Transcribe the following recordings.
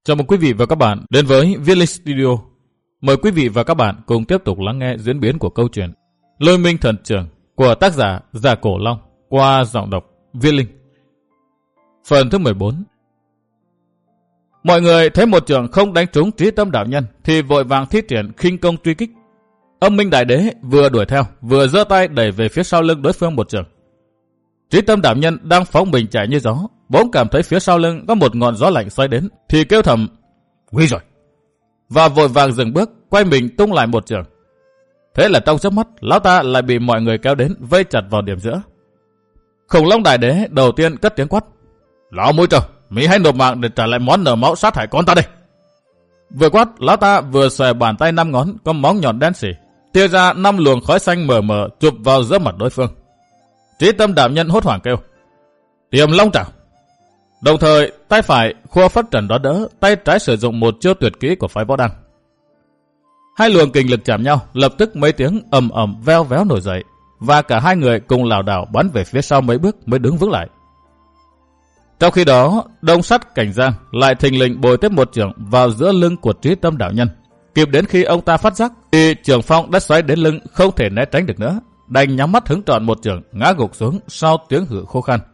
Chào mừng quý vị và các bạn đến với Viết Linh Studio. Mời quý vị và các bạn cùng tiếp tục lắng nghe diễn biến của câu chuyện Lôi Minh Thần Trưởng của tác giả Giả Cổ Long qua giọng đọc Viết Linh. Phần thứ 14. Mọi người thấy một trưởng không đánh trúng Trí Tâm đạo nhân thì vội vàng thi triển khinh công truy kích. Âm Minh Đại Đế vừa đuổi theo vừa giơ tay đẩy về phía sau lưng đối phương một trưởng. Trí Tâm đạo nhân đang phóng mình chạy như gió, bỗng cảm thấy phía sau lưng có một ngọn gió lạnh xoay đến thì kêu thầm nguy rồi, và vội vàng dừng bước quay mình tung lại một chưởng. Thế là trong chớp mắt lão ta lại bị mọi người kéo đến vây chặt vào điểm giữa. Khủng Long Đại Đế đầu tiên cất tiếng quát: lão mũi trâu, mỹ hãy nộp mạng để trả lại món nợ máu sát hại con ta đây. Vừa quát, lão ta vừa xòe bàn tay 5 ngón có móng nhọn đen sì, tia ra 5 luồng khói xanh mờ mờ chụp vào giữa mặt đối phương. Trí Tâm đạo nhân hốt hoảng kêu Tiềm Long Trảo, đồng thời tay phải khua phất trần đó đỡ, tay trái sử dụng một chiêu tuyệt kỹ của phái Võ Đăng. Hai luồng kình lực chạm nhau, lập tức mấy tiếng ầm ầm veo véo nổi dậy, và cả hai người cùng lảo đảo bắn về phía sau mấy bước mới đứng vững lại. Trong khi đó, Đông Sắt Cảnh Giang lại thình lình bồi tiếp một chưởng vào giữa lưng của Trí Tâm đạo nhân. Kịp đến khi ông ta phát giác thì chưởng phong đã xoáy đến lưng, không thể né tránh được nữa, đành nhắm mắt hứng trọn một chưởng ngã gục xuống sau tiếng hự khô khan.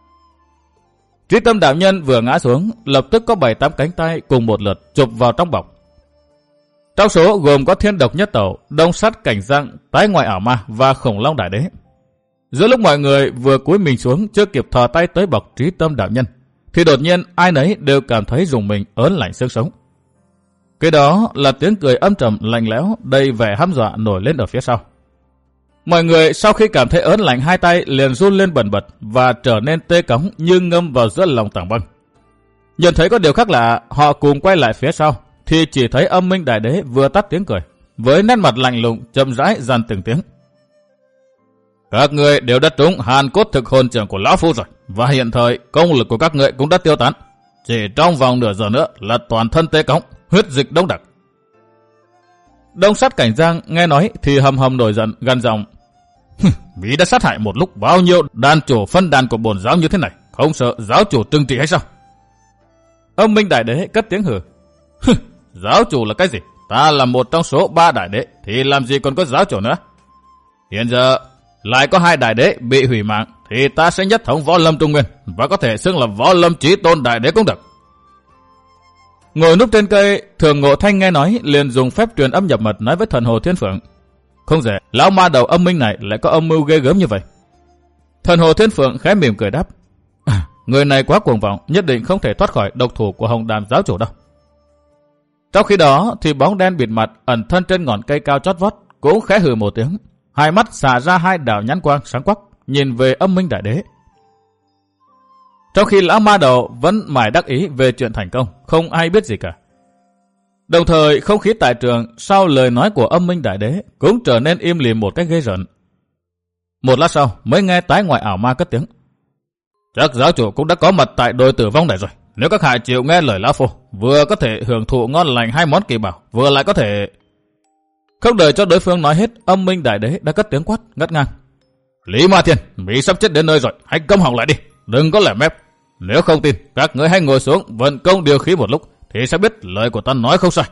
Trí Tâm đạo nhân vừa ngã xuống, lập tức có 7-8 cánh tay cùng một lượt chụp vào trong bọc. Trong số gồm có Thiên Độc Nhất Tẩu, Đông Sắt Cảnh Giang, Tái Ngoại Ảo Ma và Khủng Long Đại Đế. Giữa lúc mọi người vừa cúi mình xuống chưa kịp thò tay tới bọc Trí Tâm đạo nhân, thì đột nhiên ai nấy đều cảm thấy rùng mình ớn lạnh xương sống. Cái đó là tiếng cười âm trầm lạnh lẽo đầy vẻ hăm dọa nổi lên ở phía sau. Mọi người sau khi cảm thấy ớn lạnh hai tay liền run lên bần bật và trở nên tê cóng như ngâm vào giữa lòng tảng băng. Nhận thấy có điều khác lạ, họ cùng quay lại phía sau thì chỉ thấy Âm Minh Đại Đế vừa tắt tiếng cười, với nét mặt lạnh lùng chậm rãi dằn từng tiếng. Các người đều đã trúng hàn cốt thực hồn trưởng của lão phu rồi, và hiện thời công lực của các người cũng đã tiêu tán. Chỉ trong vòng nửa giờ nữa là toàn thân tê cóng, huyết dịch đông đặc. Đông Sắt Cảnh Giang nghe nói thì hầm hầm nổi giận, gằn giọng: Mỹ đã sát hại một lúc bao nhiêu đàn chủ phân đàn của bổn giáo như thế này, không sợ giáo chủ trừng trị hay sao? Âm Minh Đại Đế cất tiếng hừ: Giáo chủ là cái gì? Ta là một trong số 3 đại đế thì làm gì còn có giáo chủ nữa? Hiện giờ lại có 2 đại đế bị hủy mạng thì ta sẽ nhất thống Võ Lâm Trung Nguyên và có thể xưng là Võ Lâm Chí Tôn Đại Đế cũng được. Ngồi núp trên cây, Thường Ngộ Thanh nghe nói liền dùng phép truyền âm nhập mật nói với Thần Hồ Thiên Phượng: Không dễ, lão ma đầu âm minh này lại có âm mưu ghê gớm như vậy. Thần Hồ Thiên Phượng khẽ mỉm cười đáp: Người này quá cuồng vọng, nhất định không thể thoát khỏi độc thủ của Hồng Đàm giáo chủ đâu. Trong khi đó thì bóng đen bịt mặt ẩn thân trên ngọn cây cao chót vót cũng khẽ hừ một tiếng, hai mắt xả ra 2 đạo nhãn quang sáng quắc nhìn về Âm Minh Đại Đế. Trong khi lão ma đầu vẫn mải đắc ý về chuyện thành công, không ai biết gì cả. Đồng thời không khí tại trường sau lời nói của Âm Minh Đại Đế cũng trở nên im lìm một cách ghê rợn. Một lát sau mới nghe Tái Ngoại Ảo Ma cất tiếng: Chắc giáo chủ cũng đã có mặt tại đồi tử vong này rồi. Nếu các hạ chịu nghe lời lão phu, vừa có thể hưởng thụ ngon lành 2 món kỳ bảo, vừa lại có thể... Không đợi cho đối phương nói hết, Âm Minh Đại Đế đã cất tiếng quát ngắt ngang: Lý Ma Thiên, Mỹ sắp chết đến nơi rồi, hãy câm họng lại đi, đừng có lẻ mép. Nếu không tin, các người hãy ngồi xuống vận công điều khí một lúc thì sẽ biết lời của ta nói không sai.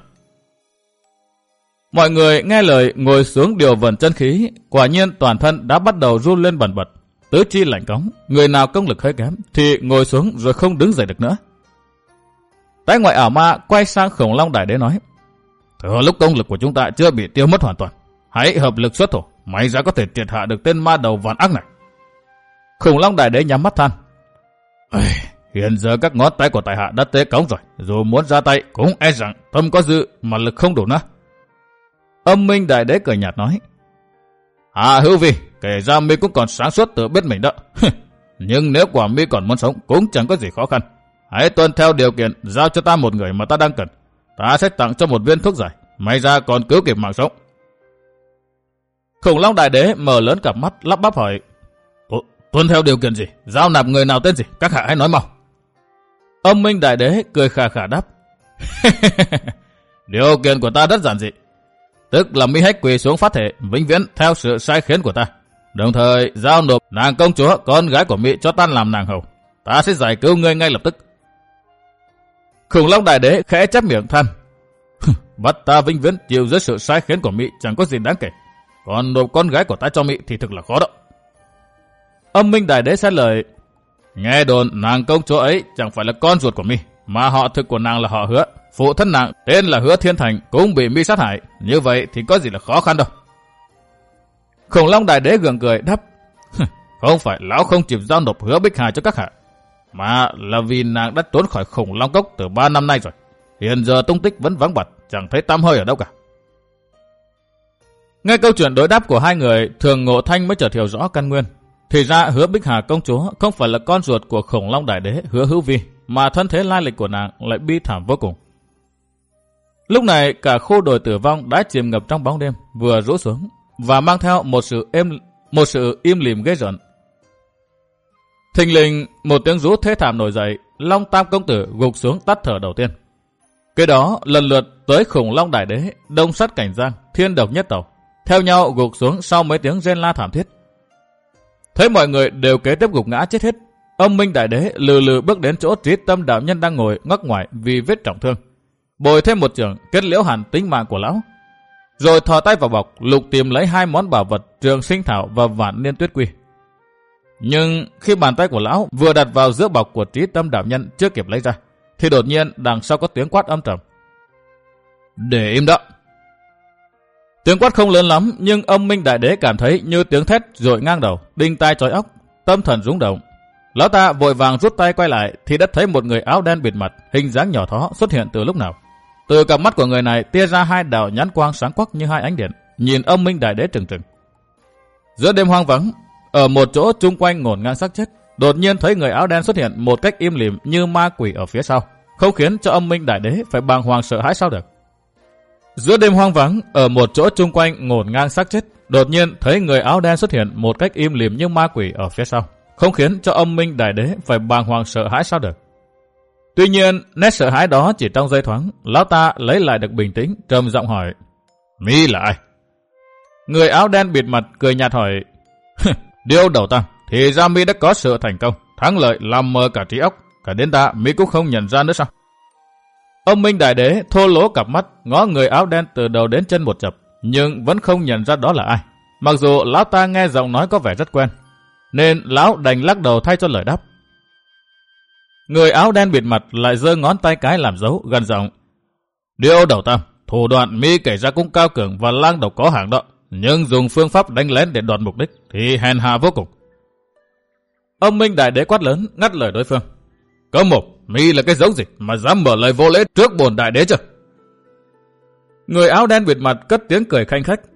Mọi người nghe lời ngồi xuống điều vận chân khí, quả nhiên toàn thân đã bắt đầu run lên bần bật, tứ chi lạnh cóng, người nào công lực hơi kém thì ngồi xuống rồi không đứng dậy được nữa. Tái Ngoại Ảo Ma quay sang Khủng Long Đại Đế nói: Thừa lúc công lực của chúng ta chưa bị tiêu mất hoàn toàn, hãy hợp lực xuất thủ, may ra có thể triệt hạ được tên ma đầu vạn ác này. Khủng Long Đại Đế nhắm mắt than: Hiện giờ các ngón tay của tại hạ đã tê cóng rồi, dù muốn ra tay cũng e rằng tâm có dư mà lực không đủ nữa. Âm Minh Đại Đế cười nhạt nói: Hạ hữu vi, kể ra mi cũng còn sáng suốt tự biết mình đó. Nhưng nếu quả mi còn muốn sống cũng chẳng có gì khó khăn. Hãy tuân theo điều kiện giao cho ta một người mà ta đang cần. Ta sẽ tặng cho một viên thuốc giải, may ra còn cứu kịp mạng sống. Khủng Long Đại Đế mở lớn cặp mắt lắp bắp hỏi: Tuân theo điều kiện gì? Giao nạp người nào tên gì? Các hạ hãy nói mau. Âm Minh Đại Đế cười khà khà đáp: Điều kiện của ta rất giản dị, tức là mi hãy quỳ xuống phát thể vĩnh viễn theo sự sai khiến của ta, đồng thời giao nộp nàng công chúa con gái của mi cho ta làm nàng hầu. Ta sẽ giải cứu ngươi ngay lập tức. Khủng Long Đại Đế khẽ chép miệng than. Bắt ta vĩnh viễn chịu dưới sự sai khiến của Mị chẳng có gì đáng kể. Còn nộp con gái của ta cho Mị thì thực là khó đó. Âm Minh Đại Đế xét lời. Nghe đồn nàng công chúa ấy chẳng phải là con ruột của Mị, mà họ thực của nàng là họ Hứa. Phụ thân nàng tên là Hứa Thiên Thành cũng bị Mị sát hại. Như vậy thì có gì là khó khăn đâu. Khủng Long Đại Đế gượng cười đáp. Không phải lão không chịu giao nộp Hứa Bích Hà cho các hạ, mà là vì nàng đã trốn khỏi Khủng Long Cốc từ 3 năm nay rồi. Hiện giờ tung tích vẫn vắng bặt, chẳng thấy tăm hơi ở đâu cả. Nghe câu chuyện đối đáp của hai người, Thường Ngộ Thanh mới chợt hiểu rõ căn nguyên. Thì ra Hứa Bích Hà công chúa không phải là con ruột của Khủng Long Đại Đế Hứa Hữu Vi, mà thân thế lai lịch của nàng lại bi thảm vô cùng. Lúc này cả khu đồi Tử Vong đã chìm ngập trong bóng đêm vừa rũ xuống, và mang theo một sự im lìm ghê rợn. Thình lình một tiếng rú thê thảm nổi dậy, Long Tam công tử gục xuống tắt thở đầu tiên. Kế đó lần lượt tới Khủng Long Đại Đế, Đông Sắt Cảnh Giang, Thiên Độc Nhất Tẩu, theo nhau gục xuống sau mấy tiếng rên la thảm thiết. Thấy mọi người đều kế tiếp gục ngã chết hết, Âm Minh Đại Đế lừ lừ bước đến chỗ Trí Tâm đạo nhân đang ngồi ngóc ngoài vì vết trọng thương, bồi thêm một chưởng kết liễu hẳn tính mạng của lão, rồi thò tay vào bọc lục tìm lấy 2 món bảo vật Trường Sinh Thảo và Vạn Niên Tuyết Quy. Nhưng khi bàn tay của lão vừa đặt vào giữa bọc của Trí Tâm đạo nhân chưa kịp lấy ra, thì đột nhiên đằng sau có tiếng quát âm trầm. Để im đó. Tiếng quát không lớn lắm, nhưng Âm Minh Đại Đế cảm thấy như tiếng thét dội ngang đầu, đinh tai chói óc, tâm thần rung động. Lão ta vội vàng rút tay quay lại thì đã thấy một người áo đen bịt mặt, hình dáng nhỏ thó xuất hiện từ lúc nào. Từ cặp mắt của người này tia ra 2 đạo nhãn quang sáng quắc như 2 ánh điện, nhìn Âm Minh Đại Đế trừng trừng. Giữa đêm hoang vắng, ở một chỗ chung quanh ngổn ngang xác chết, đột nhiên thấy người áo đen xuất hiện một cách im lìm như ma quỷ ở phía sau, không khiến cho Âm Minh Đại Đế phải bàng hoàng sợ hãi sao được. Giữa đêm hoang vắng, ở một chỗ chung quanh ngổn ngang xác chết, đột nhiên thấy người áo đen xuất hiện một cách im lìm như ma quỷ ở phía sau, không khiến cho Âm Minh Đại Đế phải bàng hoàng sợ hãi sao được. Tuy nhiên, nét sợ hãi đó chỉ trong giây thoáng, lão ta lấy lại được bình tĩnh, trầm giọng hỏi: "Mi là ai?" Người áo đen bịt mặt cười nhạt hỏi: "Điêu Đầu Tăng, thì ra Mi đã có sự thành công, thắng lợi làm mờ cả trí óc, cả đến ta Mi cũng không nhận ra nữa sao?" Âm Minh Đại Đế thô lỗ cặp mắt, ngó người áo đen từ đầu đến chân một chập, nhưng vẫn không nhận ra đó là ai. Mặc dù lão ta nghe giọng nói có vẻ rất quen, nên lão đành lắc đầu thay cho lời đáp. Người áo đen bịt mặt lại giơ ngón tay cái làm dấu, gần giọng: "Điêu Đầu Tăng, thủ đoạn Mi kể ra cũng cao cường và lang độc có hạng đó, nhưng dùng phương pháp đánh lén để đoạt mục đích thì hèn hạ vô cùng." Âm Minh Đại Đế quát lớn, ngắt lời đối phương: "Cấm mồm, Mi là cái giống gì mà dám mở lời vô lễ trước bổn Đại Đế chứ?" Người áo đen bịt mặt cất tiếng cười khanh khách: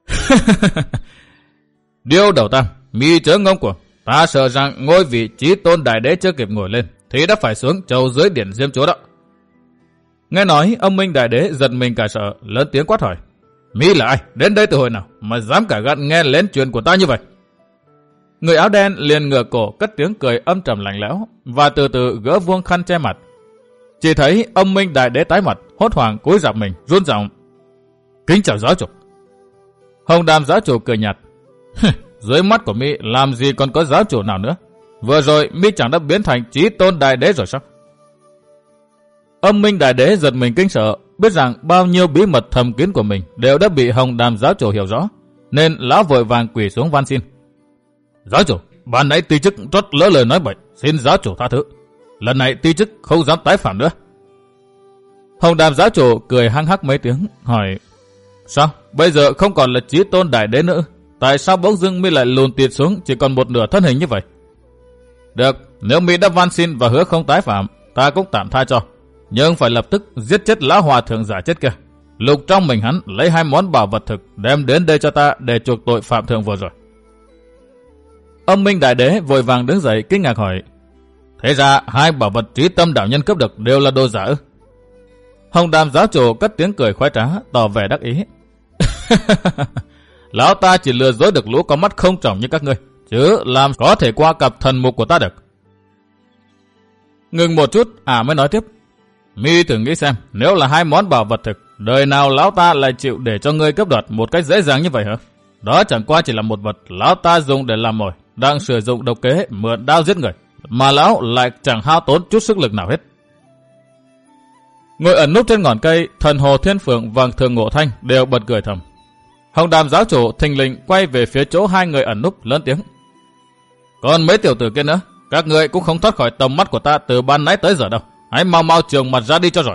"Điêu Đầu Tăng, Mi chớ ngông cuồng, ta sợ rằng ngôi vị Chí Tôn Đại Đế chưa kịp ngồi lên thì đã phải xuống chầu dưới điển Diêm Chúa đó." Nghe nói, Âm Minh Đại Đế giật mình cả sợ, lớn tiếng quát hỏi: "Mi là ai? Đến đây từ hồi nào mà dám cả gan nghe lén chuyện của ta như vậy?" Người áo đen liền ngửa cổ cất tiếng cười âm trầm lạnh lẽo và từ từ gỡ vuông khăn che mặt. Chỉ thấy Âm Minh Đại Đế tái mặt, hốt hoảng cúi rạp mình, run giọng: "Kính chào giáo chủ." Hồng Đàm giáo chủ cười nhạt: "Dưới mắt của Mi làm gì còn có giáo chủ nào nữa? Vừa rồi Mi chẳng đã biến thành Chí Tôn Đại Đế rồi sao?" Âm Minh Đại Đế giật mình kinh sợ, biết rằng bao nhiêu bí mật thầm kín của mình đều đã bị Hồng Đàm giáo chủ hiểu rõ, nên lão vội vàng quỳ xuống van xin: "Giáo chủ, ban nãy ti chức trót lỡ lời nói bậy, xin giáo chủ tha thứ. Lần này ti chức không dám tái phạm nữa." Hồng Đàm giáo chủ cười hăng hắc mấy tiếng, hỏi: "Sao, bây giờ không còn là Chí Tôn Đại Đế nữa? Tại sao bỗng dưng Mi lại lùn tiệt xuống chỉ còn một nửa thân hình như vậy?" "Được, nếu Mi đã van xin và hứa không tái phạm, ta cũng tạm tha cho. Nhưng phải lập tức giết chết lão hòa thượng giả chết kia. Lục trong mình hắn lấy 2 món bảo vật thực đem đến đây cho ta để chuộc tội phạm thượng vừa rồi." Âm Minh Đại Đế vội vàng đứng dậy kinh ngạc hỏi: "Thế ra 2 bảo vật Trí Tâm đạo nhân cướp được đều là đồ giả ư?" Hồng Đàm giáo chủ cất tiếng cười khoái trá, tỏ vẻ đắc ý: "Lão ta chỉ lừa dối được lũ có mắt không tròng như các ngươi, chứ làm có thể qua cặp thần mục của ta được." Ngừng một chút, mới nói tiếp: "Mi thử nghĩ xem, nếu là 2 món bảo vật thực, đời nào lão ta lại chịu để cho ngươi cướp đoạt một cách dễ dàng như vậy hả? Đó chẳng qua chỉ là một vật lão ta dùng để làm mồi, đang sử dụng độc kế mượn đao giết người, mà lão lại chẳng hao tốn chút sức lực nào hết." Ngồi ẩn núp trên ngọn cây, Thần Hồ Thiên Phượng và Thường Ngộ Thanh đều bật cười thầm. Hồng Đàm giáo chủ thình lình quay về phía chỗ hai người ẩn núp, lớn tiếng: còn mấy tiểu tử kia nữa, các người cũng không thoát khỏi tầm mắt của ta từ ban nãy tới giờ đâu. Hãy mau mau trường mặt ra đi cho rồi.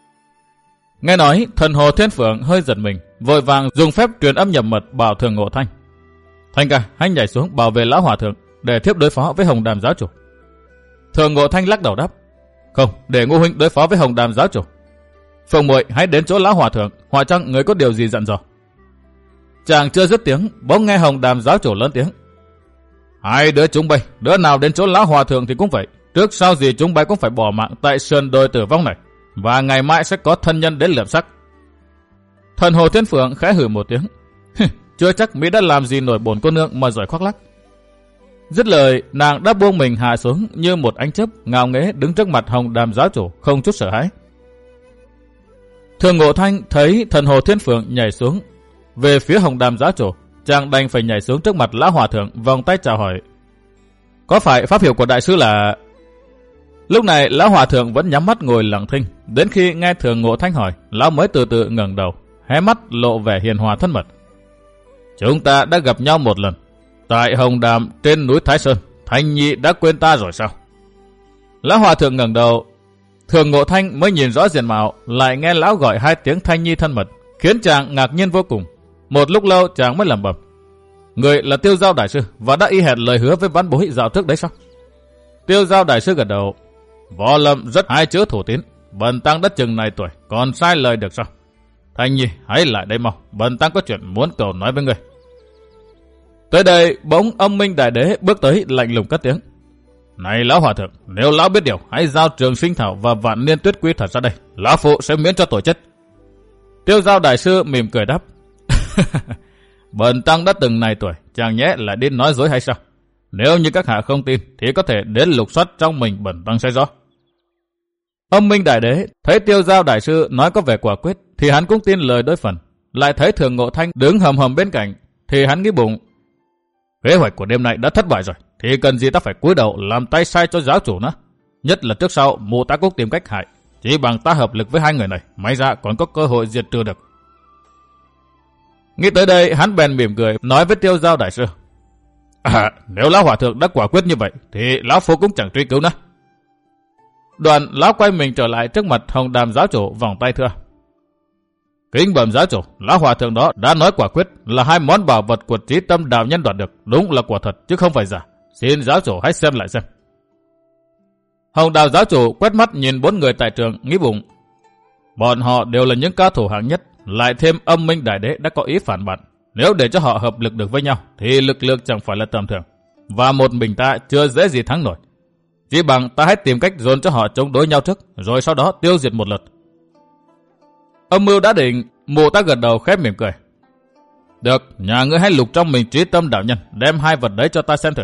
Nghe nói, Thần Hồ Thiên Phượng hơi giật mình, vội vàng dùng phép truyền âm nhập mật bảo Thường Ngộ Thanh: Thanh ca, hãy nhảy xuống bảo vệ lão hòa thượng để thiếp đối phó với Hồng Đàm giáo chủ. Thường Ngộ Thanh lắc đầu đáp: không, để Ngô huynh đối phó với Hồng Đàm giáo chủ. Phượng muội hãy đến chỗ lão hòa thượng, hỏi chăng người có điều gì dặn dò. Chàng chưa dứt tiếng, bỗng nghe Hồng Đàm giáo chủ lớn tiếng: hai đứa chúng bay, đứa nào đến chỗ lão hòa thượng thì cũng vậy. Trước sau gì chúng bay cũng phải bỏ mạng tại sườn đồi tử vong này, và ngày mai sẽ có thân nhân đến lượm xác. Thần Hồ Thiên Phượng khẽ hừ một tiếng: chưa chắc Mỹ đã làm gì nổi bổn cô nương mà giỏi khoác lác. Dứt lời, nàng đã buông mình hạ xuống như một ánh chớp, ngạo nghễ đứng trước mặt Hồng Đàm giáo chủ, không chút sợ hãi. Thường Ngộ Thanh thấy Thần Hồ Thiên Phượng nhảy xuống về phía Hồng Đàm giáo chủ, chàng đành phải nhảy xuống trước mặt lão hòa thượng, vòng tay chào hỏi: có phải pháp hiệu của đại sư là... Lúc này lão hòa thượng vẫn nhắm mắt ngồi lặng thinh, đến khi nghe Thường Ngộ Thanh hỏi, lão mới từ từ ngẩng đầu, hé mắt lộ vẻ hiền hòa thân mật: chúng ta đã gặp nhau một lần tại Hồng Đàm trên núi Thái Sơn, Thanh Nhi đã quên ta rồi sao? Lão hòa thượng ngẩng đầu, Thường Ngộ Thanh mới nhìn rõ diện mạo, lại nghe lão gọi hai tiếng Thanh Nhi thân mật, khiến chàng ngạc nhiên vô cùng. Một lúc lâu chàng mới lẩm bẩm: người là Tiêu Giao đại sư và đã y hẹn lời hứa với vãn bối dạo trước đấy sao? Tiêu Giao đại sư gật đầu: võ lâm rất hai chữ thủ tín, bần tăng đã chừng này tuổi còn sai lời được sao? Thanh Nhi hãy lại đây mau, bần tăng có chuyện muốn cầu nói với người. Tới đây bỗng Âm Minh Đại Đế bước tới, lạnh lùng cất tiếng: này lão hòa thượng, nếu lão biết điều, hãy giao Trường Sinh Thảo và Vạn Niên Tuyết Quy thật ra đây, lão phụ sẽ miễn cho tội chết. Tiêu Giao đại sư mỉm cười đáp: bần tăng đã từng này tuổi, chàng nhẽ lại đi nói dối hay sao? Nếu như các hạ không tin thì có thể đến lục soát trong mình, bần tăng sẽ rõ. Âm Minh Đại Đế thấy Tiêu Giao đại sư nói có vẻ quả quyết thì hắn cũng tin lời đối phần, lại thấy Thường Ngộ Thanh đứng hầm hầm bên cạnh thì hắn nghĩ bụng: kế hoạch của đêm nay đã thất bại rồi, thì cần gì ta phải cúi đầu làm tay sai cho giáo chủ nữa. Nhất là trước sau mụ ta cũng tìm cách hại, chỉ bằng ta hợp lực với hai người này, may ra còn có cơ hội diệt trừ được. Nghĩ tới đây, hắn bèn mỉm cười nói với Tiêu Giao đại sư: nếu lão hòa thượng đã quả quyết như vậy thì lão phu cũng chẳng truy cứu nữa. Đoạn lão quay mình trở lại trước mặt Hồng Đàm giáo chủ, vòng tay thưa: kính bẩm giáo chủ, lão hòa thượng đó đã nói quả quyết là hai món bảo vật của Chí Tâm đạo nhân đoạt được đúng là quả thật chứ không phải giả. Xin giáo chủ hãy xem lại xem. Hồng Đàm giáo chủ quét mắt nhìn bốn người tại trường, nghĩ bụng: bọn họ đều là những cao thủ hạng nhất, lại thêm Âm Minh Đại Đế đã có ý phản bạn. Nếu để cho họ hợp lực được với nhau thì lực lượng chẳng phải là tầm thường, và một mình ta chưa dễ gì thắng nổi. Chỉ bằng ta hãy tìm cách dồn cho họ chống đối nhau trước, rồi sau đó tiêu diệt một lượt. Âm mưu đã định, mụ ta gật đầu khép mỉm cười: được, nhà ngươi hãy lục trong mình Chí Tâm đạo nhân, đem hai vật đấy cho ta xem thử.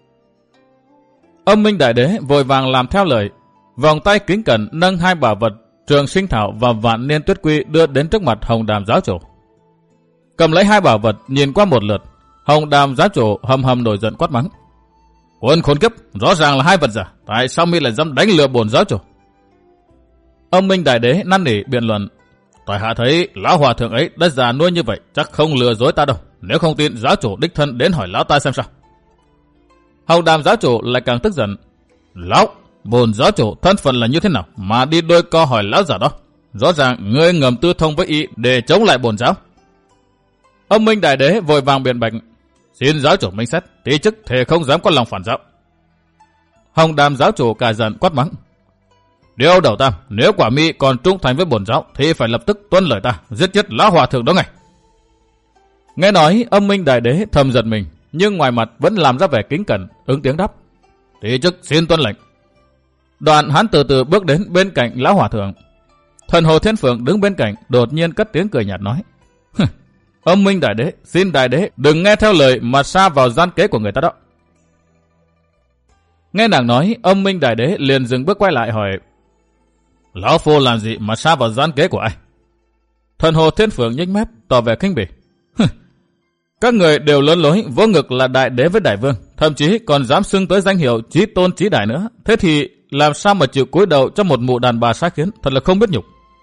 Âm Minh Đại Đế vội vàng làm theo lời, vòng tay kính cẩn nâng hai bảo vật Trường Sinh Thảo và Vạn Niên Tuyết Quy đưa đến trước mặt Hồng Đàm giáo chủ. Cầm lấy hai bảo vật nhìn qua một lượt, Hồng Đàm giáo chủ hầm hầm nổi giận quát mắng: quân khốn kiếp, rõ ràng là hai vật giả, tại sao mi lại dám đánh lừa bổn giáo chủ? Âm Minh Đại Đế năn nỉ biện luận: tại hạ thấy lão hòa thượng ấy đã già nuôi như vậy, chắc không lừa dối ta đâu. Nếu không tin, giáo chủ đích thân đến hỏi lão ta xem sao. Hồng Đàm giáo chủ lại càng tức giận: lão, bổn giáo chủ thân phận là như thế nào mà đi đôi co hỏi lão giả đó? Rõ ràng ngươi ngầm tư thông với y để chống lại bổn giáo. Âm Minh Đại Đế vội vàng biện bạch: xin giáo chủ minh xét, tí chức thề không dám có lòng phản giáo. Hồng Đàm giáo chủ cả giận quát mắng: điều đầu tam, nếu quả mi còn trung thành với bổn giáo thì phải lập tức tuân lời ta, giết chết lão hòa thượng đó ngay. Nghe nói, Âm Minh Đại Đế thầm giật mình, nhưng ngoài mặt vẫn làm ra vẻ kính cẩn, ứng tiếng đáp: tí chức xin tuân lệnh. Đoạn hắn từ từ bước đến bên cạnh lão hòa thượng. Thần Hồ Thiên Phượng đứng bên cạnh đột nhiên cất tiếng cười nhạt nói: Âm Minh Đại Đế, xin Đại Đế đừng nghe theo lời mà sa vào gian kế của người ta đó. Nghe nàng nói, Âm Minh Đại Đế liền dừng bước quay lại hỏi: lão phu làm gì mà sa vào gian kế của ai? Thần Hồ Thiên Phượng nhếch mép tỏ vẻ khinh bỉ: các người đều lớn lối vỗ ngực là đại đế với đại vương, thậm chí còn dám xưng tới danh hiệu chí tôn chí đại nữa. Thế thì làm sao mà chịu cúi đầu cho một mụ đàn bà sai khiến, thật là không biết nhục.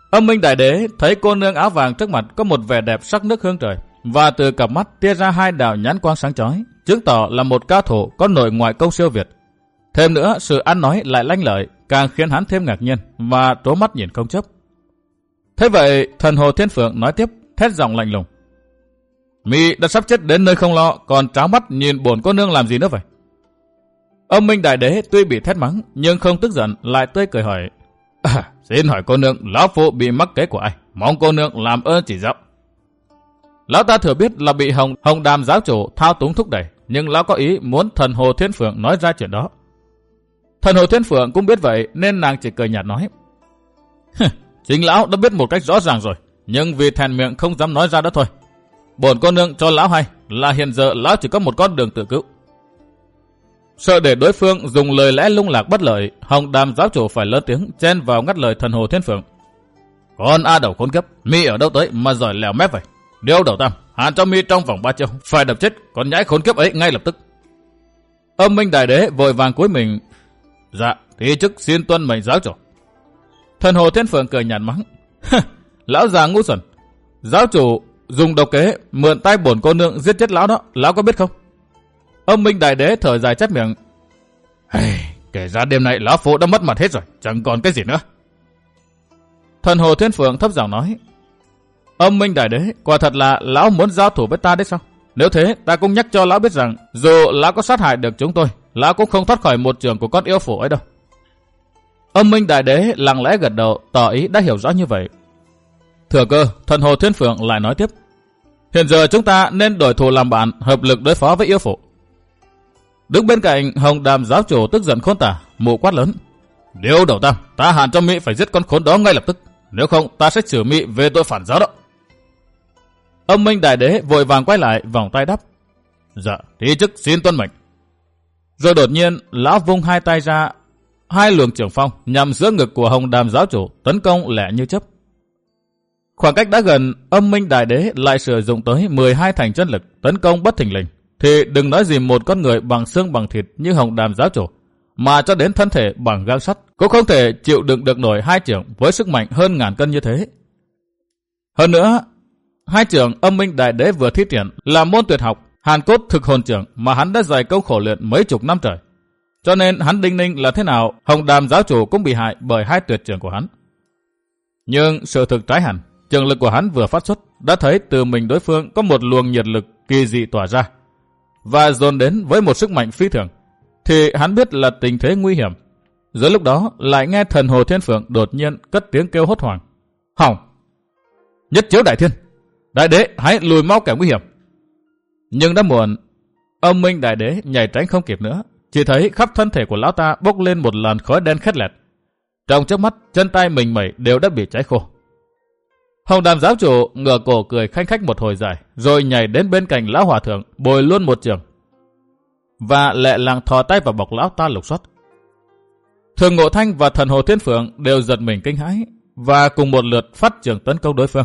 Âm Minh Đại Đế thấy cô nương áo vàng trước mặt có một vẻ đẹp sắc nước hương trời, và từ cặp mắt tia ra hai đạo nhãn quang sáng chói, chứng tỏ là một cao thủ có nội ngoại công siêu việt. Thêm nữa, sự ăn nói lại lanh lợi, càng khiến hắn thêm ngạc nhiên và trố mắt nhìn không chớp. Thế vậy, thần Hồ Thiên Phượng nói tiếp, thét giọng lạnh lùng: "Mi đã sắp chết đến nơi không lo, còn tráo mắt nhìn bổn cô nương làm gì nữa vậy?" Âm Minh Đại Đế tuy bị thét mắng nhưng không tức giận, lại tươi cười hỏi: "Xin hỏi cô nương, lão phu bị mắc kế của ai? Mong cô nương làm ơn chỉ dạo." Lão ta thừa biết là bị Hồng Đàm giáo chủ thao túng thúc đẩy, nhưng lão có ý muốn thần Hồ Thiên Phượng nói ra chuyện đó. Thần Hồ Thiên Phượng cũng biết vậy nên nàng chỉ cười nhạt nói: "Chính lão đã biết một cách rõ ràng rồi, nhưng vì thèn miệng không dám nói ra đó thôi. Bổn cô nương cho lão hay là hiện giờ lão chỉ có một con đường tự cứu." Sợ để đối phương dùng lời lẽ lung lạc bất lợi, Hồng Đàm giáo chủ phải lớn tiếng chen vào ngắt lời thần Hồ Thiên Phượng: "Con A Đầu khốn kiếp, mi ở đâu tới mà giỏi lèo mép vậy? Điêu Đầu Tam, hạn cho mi trong vòng 3 chiêu, phải đập chết con nhãi khốn kiếp ấy ngay lập tức." Âm Minh Đại Đế vội vàng cúi mình: "Dạ, thì chức xin tuân mệnh giáo chủ." Thần Hồ Thiên Phượng cười nhạt mắng: "Lão già ngu xuẩn, giáo chủ dùng độc kế mượn tay bổn cô nương giết chết lão đó, lão có biết không?" Âm Minh Đại Đế thở dài chép miệng: "Kể ra đêm nay lão phu đã mất mặt hết rồi, chẳng còn cái gì nữa." Thần Hồ Thiên Phượng thấp giọng nói: "Âm Minh Đại Đế, quả thật là lão muốn giao thủ với ta đấy sao? Nếu thế, ta cũng nhắc cho lão biết rằng dù lão có sát hại được chúng tôi, lão cũng không thoát khỏi một trường của con yêu phụ ấy đâu." Âm Minh Đại Đế lặng lẽ gật đầu, tỏ ý đã hiểu rõ như vậy. Thừa cơ, thần Hồ Thiên Phượng lại nói tiếp: "Hiện giờ chúng ta nên đổi thù làm bạn, hợp lực đối phó với yêu phụ." Đứng bên cạnh, Hồng Đàm giáo chủ tức giận khôn tả, mụ quát lớn: "Điêu Đầu Tam, ta hạn cho mi phải giết con khốn đó ngay lập tức, nếu không ta sẽ xử mi về tội phản giáo đó." Âm Minh Đại Đế vội vàng quay lại, vòng tay đáp: "Dạ, thì chức xin tuân mệnh." Rồi đột nhiên, lão vung hai tay ra, hai luồng trưởng phong nhằm giữa ngực của Hồng Đàm giáo chủ, tấn công lẹ như chớp. Khoảng cách đã gần, Âm Minh Đại Đế lại sử dụng tới 12 thành chân lực tấn công bất thình lình, thì đừng nói gì một con người bằng xương bằng thịt như Hồng Đàm giáo chủ, mà cho đến thân thể bằng gang sắt cũng không thể chịu đựng được nổi hai chưởng với sức mạnh hơn ngàn cân như thế. Hơn nữa, hai chưởng Âm Minh Đại Đế vừa thi triển là môn tuyệt học Hàn Cốt Thực Hồn Chưởng mà hắn đã dày công khổ luyện mấy chục năm trời, cho nên hắn đinh ninh là thế nào Hồng Đàm giáo chủ cũng bị hại bởi hai tuyệt chưởng của hắn. Nhưng sự thực trái hẳn, chưởng lực của hắn vừa phát xuất đã thấy từ mình đối phương có một luồng nhiệt lực kỳ dị tỏa ra và dồn đến với một sức mạnh phi thường, thì hắn biết là tình thế nguy hiểm. Giữa lúc đó lại nghe thần Hồ Thiên Phượng đột nhiên cất tiếng kêu hốt hoảng: "Hỏng! Nhất chiếu đại thiên! Đại đế hãy lùi mau kẻ nguy hiểm!" Nhưng đã muộn. Âm Minh Đại Đế nhảy tránh không kịp nữa, chỉ thấy khắp thân thể của lão ta bốc lên một làn khói đen khét lẹt. Trong chớp mắt, chân tay mình mẩy đều đã bị cháy khô. Hồng Đàm giáo chủ ngửa cổ cười khanh khách một hồi dài, rồi nhảy đến bên cạnh lão hòa thượng, bồi luôn một trường, và lẹ làng thò tay vào bọc lão ta lục soát. Thường Ngộ Thanh và thần Hồ Thiên Phượng đều giật mình kinh hãi, và cùng một lượt phát trường tấn công đối phương.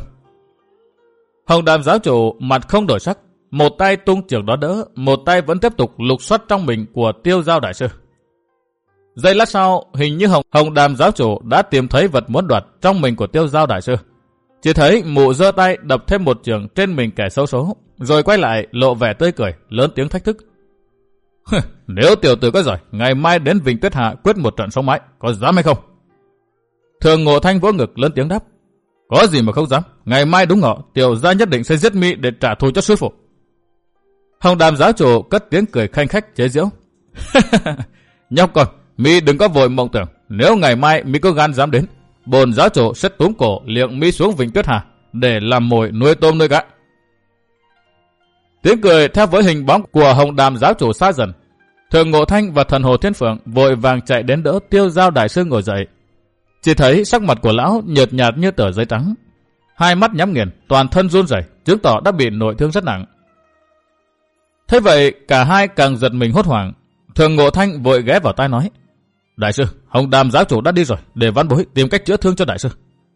Hồng Đàm giáo chủ mặt không đổi sắc, một tay tung trường đó đỡ, một tay vẫn tiếp tục lục soát trong mình của Tiêu Giao đại sư. Giây lát sau, hình như Hồng Đàm giáo chủ đã tìm thấy vật muốn đoạt trong mình của Tiêu Giao đại sư. Chỉ thấy mụ giơ tay đập thêm một trường trên mình kẻ xấu số, rồi quay lại lộ vẻ tươi cười, lớn tiếng thách thức: "Nếu tiểu tử có giỏi, ngày mai đến Vịnh Tuyết Hạ quyết một trận sống mãi, có dám hay không?" Thường Ngộ Thanh vỗ ngực lớn tiếng đáp: "Có gì mà không dám, ngày mai đúng ngọ, tiểu gia nhất định sẽ giết mi để trả thù cho sư phụ." Hồng Đàm giáo chủ cất tiếng cười khanh khách chế giễu: "Nhóc con, mi đừng có vội mộng tưởng, nếu ngày mai mi có gan dám đến, bổn giáo chủ sẽ túm cổ liệng mi xuống Vịnh Tuyết Hà để làm mồi nuôi tôm nuôi cá." Tiếng cười theo với hình bóng của Hồng Đàm giáo chủ xa dần. Thường Ngộ Thanh và thần Hồ Thiên Phượng vội vàng chạy đến đỡ Tiêu Giao đại sư ngồi dậy. Chỉ thấy sắc mặt của lão nhợt nhạt như tờ giấy trắng, hai mắt nhắm nghiền, toàn thân run rẩy, chứng tỏ đã bị nội thương rất nặng. Thế vậy cả hai càng giật mình hốt hoảng. Thường Ngộ Thanh vội ghé vào tai nói: "Đại sư, Hồng Đàm giáo chủ đã đi rồi, để văn bối tìm cách chữa thương cho đại sư."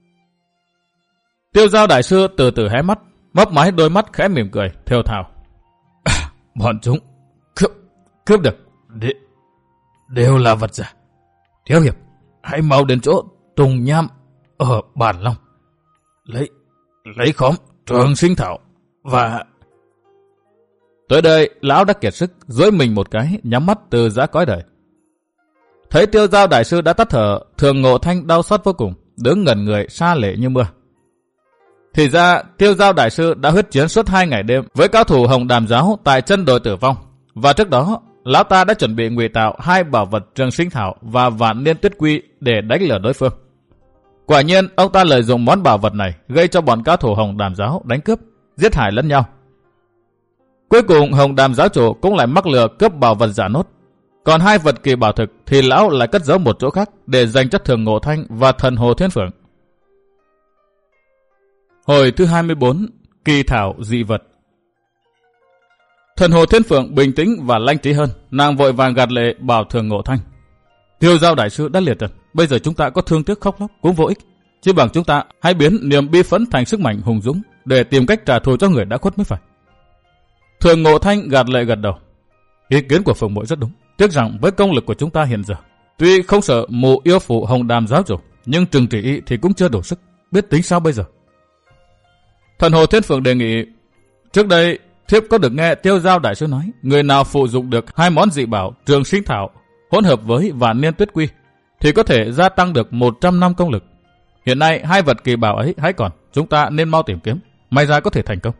Tiêu Giao đại sư từ từ hé mắt, mấp máy đôi mắt khẽ mỉm cười, thều thào: "Bọn chúng cướp được đều là vật giả. Thiếu hiệp, hãy mau đến chỗ Tùng Nham ở Bản Long, Lấy khóm trường sinh thảo và... Tới đây, lão đã kiệt sức, duỗi mình một cái, nhắm mắt từ giã cõi đời. Thấy Tiêu Dao đại sư đã tắt thở, Thường Ngộ Thanh đau xót vô cùng, đứng ngẩn người sa lệ như mưa. Thì ra, Tiêu Dao đại sư đã huyết chiến suốt 2 ngày đêm với cao thủ Hồng Đàm giáo tại chân đồi Tử Vong, và trước đó, lão ta đã chuẩn bị ngụy tạo 2 bảo vật trường sinh thảo và vạn niên tuyết quy để đánh lừa đối phương. Quả nhiên, ông ta lợi dụng món bảo vật này gây cho bọn cao thủ Hồng Đàm giáo đánh cướp, giết hại lẫn nhau. Cuối cùng, Hồng Đàm giáo chủ cũng lại mắc lừa cướp bảo vật giả nốt. Còn 2 vật kỳ bảo thực thì lão lại cất giấu một chỗ khác để dành cho Thường Ngộ Thanh và Thần Hồ Thiên Phượng. Hồi thứ 24, kỳ thảo dị vật. Thần Hồ Thiên Phượng bình tĩnh và lanh trí hơn, nàng vội vàng gạt lệ bảo Thường Ngộ Thanh: Tiêu Dao đại sư đã liệt trần, bây giờ chúng ta có thương tiếc khóc lóc cũng vô ích, chỉ bằng chúng ta hãy biến niềm bi phẫn thành sức mạnh hùng dũng để tìm cách trả thù cho người đã khuất mới phải. Thường Ngộ Thanh gạt lệ gật đầu: Ý kiến của Phượng muội rất đúng, tiếc rằng với công lực của chúng ta hiện giờ, tuy không sợ mụ yêu phụ Hồng Đàm giáo chủ, nhưng trừng trị y thì cũng chưa đủ sức, biết tính sao bây giờ. Thần Hồ Thiên Phượng đề nghị: Trước đây thiếp có được nghe Tiêu Dao đại sư nói, người nào phụ dụng được 2 món dị bảo trường sinh thảo hỗn hợp với vạn niên tuyết quy thì có thể gia tăng được 100 năm công lực. Hiện nay 2 vật kỳ bảo ấy hãy còn, chúng ta nên mau tìm kiếm, may ra có thể thành công.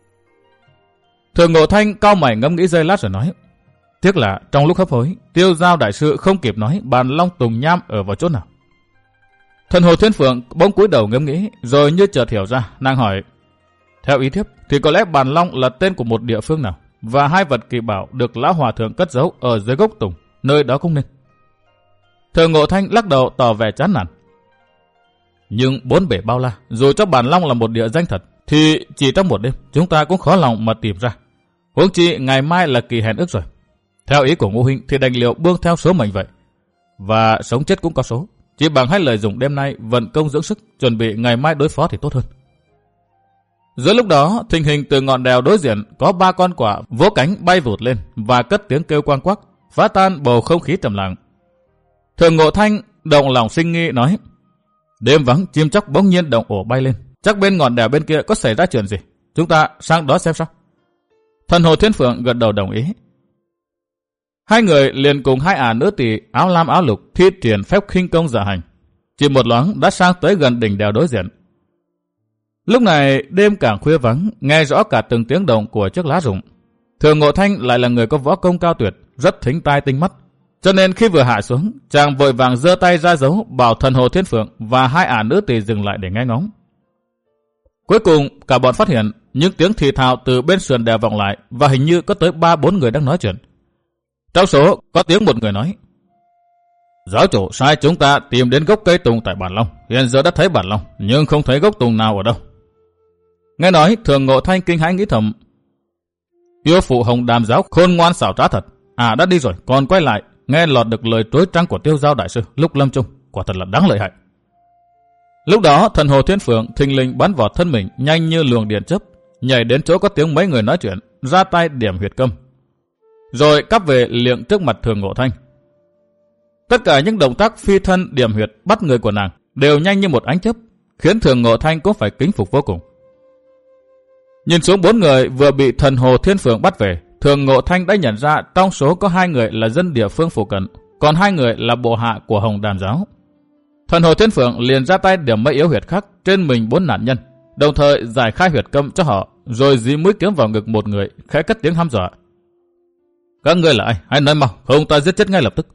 Thường Ngộ Thanh cau mày ngẫm nghĩ giây lát rồi nói: Tiếc là trong lúc hấp hối, Tiêu Dao đại sư không kịp nói bàn long tùng nham ở vào chỗ nào. Thần Hồ Thiên Phượng bỗng cúi đầu ngẫm nghĩ, rồi như chợt hiểu ra, nàng hỏi: Theo ý thiếp thì có lẽ bàn long là tên của một địa phương nào, và 2 vật kỳ bảo được lão hòa thượng cất giấu ở dưới gốc tùng, nơi đó cũng nên. Thường Ngộ Thanh lắc đầu tỏ vẻ chán nản: Nhưng 4 bể bao la, dù cho bàn long là một địa danh thật, thì chỉ trong một đêm chúng ta cũng khó lòng mà tìm ra. Huống chi ngày mai là kỳ hẹn ước rồi. Theo ý của Ngũ huynh thì đành liệu buông theo số mệnh vậy, và sống chết cũng có số, chỉ bằng hãy lợi dụng đêm nay vận công dưỡng sức, chuẩn bị ngày mai đối phó thì tốt hơn. Giữa lúc đó, thình hình từ ngọn đèo đối diện có 3 con quạ vỗ cánh bay vụt lên và cất tiếng kêu quang quắc, phá tan bầu không khí trầm lặng. Thường Ngộ Thanh động lòng sinh nghi nói: Đêm vắng, chim chóc bỗng nhiên động ổ bay lên, chắc bên ngọn đèo bên kia có xảy ra chuyện gì, chúng ta sang đó xem sao. Thần Hồ Thiên Phượng gật đầu đồng ý. 2 người liền cùng 2 ả nữ tỳ áo lam áo lục thi triển phép khinh công dạ hành, chỉ một loáng đã sang tới gần đỉnh đèo đối diện. Lúc này đêm càng khuya vắng, nghe rõ cả từng tiếng động của chiếc lá rụng. Thường Ngộ Thanh lại là người có võ công cao tuyệt, rất thính tai tinh mắt, cho nên khi vừa hạ xuống, chàng vội vàng giơ tay ra dấu bảo Thần Hồ Thiên Phượng và 2 ả nữ tỳ dừng lại để nghe ngóng. Cuối cùng cả bọn phát hiện những tiếng thì thào từ bên sườn đèo vọng lại, và hình như có tới 3-4 người đang nói chuyện. Trong số có tiếng một người nói: Giáo chủ sai chúng ta tìm đến gốc cây tùng tại bản long, hiện giờ đã thấy bản long nhưng không thấy gốc tùng nào ở đâu. Nghe nói, Thường Ngộ Thanh kinh hãi nghĩ thầm: Yêu phụ Hồng Đàm giáo khôn ngoan xảo trá thật, đã đi rồi còn quay lại nghe lọt được lời trối trăng của Tiêu Dao đại sư lúc lâm chung, quả thật là đáng lợi hại. Lúc đó Thần Hồ Thiên Phượng thình lình bắn vọt thân mình nhanh như luồng điện chớp, nhảy đến chỗ có tiếng mấy người nói chuyện, ra tay điểm huyệt câm, rồi cắp về liệng trước mặt Thường Ngộ Thanh. Tất cả những động tác phi thân điểm huyệt bắt người của nàng đều nhanh như một ánh chớp, khiến Thường Ngộ Thanh cũng phải kính phục vô cùng. Nhìn xuống 4 người vừa bị Thần Hồ Thiên Phượng bắt về, Thường Ngộ Thanh đã nhận ra trong số có 2 người là dân địa phương phụ cận, còn 2 người là bộ hạ của Hồng Đàm giáo. Thần Hồ Thiên Phượng liền ra tay điểm mấy yếu huyệt khác trên mình 4 nạn nhân, đồng thời giải khai huyệt câm cho họ, rồi dí mũi kiếm vào ngực một người, khẽ cất tiếng hăm dọa: Các ngươi là ai? Hãy nói mau, không ta giết chết ngay lập tức.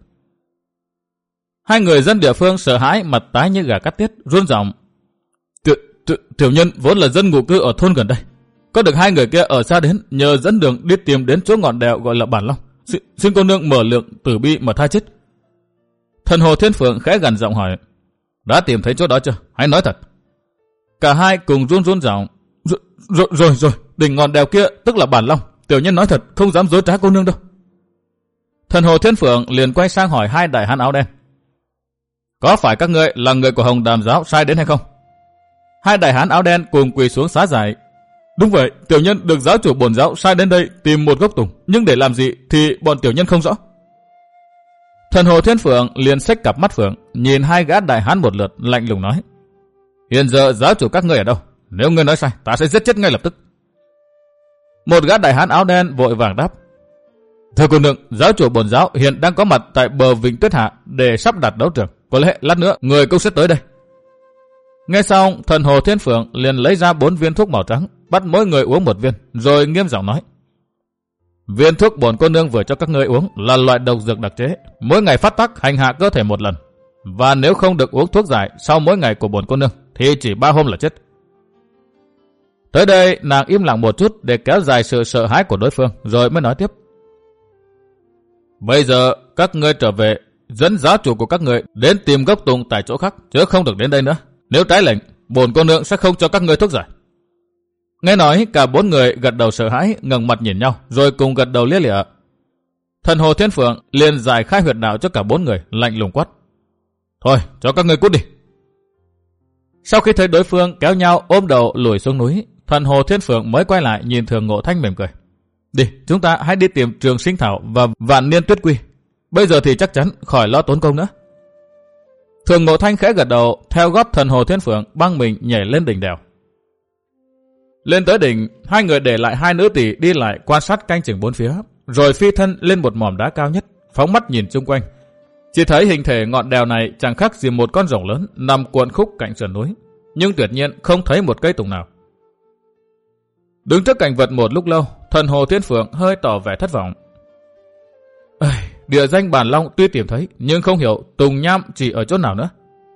2 người dân địa phương sợ hãi, mặt tái như gà cắt tiết, run giọng: Tiểu nhân vốn là dân ngụ cư ở thôn gần đây, có được 2 người kia ở xa đến, nhờ dẫn đường đi tìm đến chỗ ngọn đèo gọi là bản long. Xin cô nương mở lượng tử bi mà tha chết. Thần Hồ Thiên Phượng khẽ gằn giọng hỏi: Đã tìm thấy chỗ đó chưa? Hãy nói thật. Cả 2 cùng run giọng: Rồi, đỉnh ngọn đèo kia tức là bản long. Tiểu nhân nói thật, không dám dối trá cô nương đâu. Thần Hồ Thiên Phượng liền quay sang hỏi 2 đại hán áo đen: Có phải các ngươi là người của Hồng Đàm giáo sai đến hay không? 2 đại hán áo đen cùng quỳ xuống xá giải: Đúng vậy, tiểu nhân được giáo chủ bổn giáo sai đến đây tìm một gốc tùng, nhưng để làm gì thì bọn tiểu nhân không rõ. Thần Hồ Thiên Phượng liền xách cặp mắt phượng, nhìn 2 gã đại hán một lượt, lạnh lùng nói: Hiện giờ giáo chủ các ngươi ở đâu? Nếu ngươi nói sai, ta sẽ giết chết ngay lập tức. Một gã đại hán áo đen vội vàng đáp. Thưa cô nương, giáo chủ bổn giáo hiện đang có mặt tại bờ vịnh Tuyết Hạ để sắp đặt đấu trường. Có lẽ lát nữa người cũng sẽ tới đây. Nghe xong, thần Hồ Thiên Phượng liền lấy ra 4 viên thuốc màu trắng, bắt mỗi người uống 1 viên, rồi nghiêm giọng nói. Viên thuốc bổn cô nương vừa cho các ngươi uống là loại độc dược đặc chế, mỗi ngày phát tác hành hạ cơ thể 1 lần. Và nếu không được uống thuốc giải sau mỗi ngày của bổn cô nương thì chỉ 3 hôm là chết. Tới đây nàng im lặng một chút để kéo dài sự sợ hãi của đối phương, rồi mới nói tiếp. Bây giờ các ngươi trở về, dẫn giáo chủ của các ngươi đến tìm gốc tùng tại chỗ khác, chứ không được đến đây nữa. Nếu trái lệnh, bổn cô nương sẽ không cho các ngươi thuốc giải. Nghe nói cả 4 người gật đầu sợ hãi, ngẩng mặt nhìn nhau, rồi cùng gật đầu lia lịa. Thần Hồ Thiên Phượng liền giải khai huyệt đạo cho cả 4 người, lạnh lùng quát. Thôi, cho các ngươi cút đi. Sau khi thấy đối phương kéo nhau ôm đầu lùi xuống núi, thần Hồ Thiên Phượng mới quay lại nhìn Thường Ngộ Thanh mỉm cười. Đi, chúng ta hãy đi tìm Trường Sinh Thảo và Vạn Niên Tuyết Quy. Bây giờ thì chắc chắn khỏi lo tốn công nữa. Thường Ngộ Thanh khẽ gật đầu, theo gót thần Hồ Thiên Phượng băng mình nhảy lên đỉnh đèo. Lên tới đỉnh, 2 người để lại 2 nữ tỷ đi lại quan sát canh chừng 4 phía, rồi phi thân lên một mỏm đá cao nhất, phóng mắt nhìn chung quanh. Chỉ thấy hình thể ngọn đèo này chẳng khác gì một con rồng lớn nằm cuộn khúc cạnh sườn núi, nhưng tuyệt nhiên không thấy một cây tùng nào. Đứng trước cảnh vật một lúc lâu, thần Hồ Thiên Phượng hơi tỏ vẻ thất vọng. Địa danh Bản Long tuy tìm thấy, nhưng không hiểu tùng nham chỉ ở chỗ nào nữa.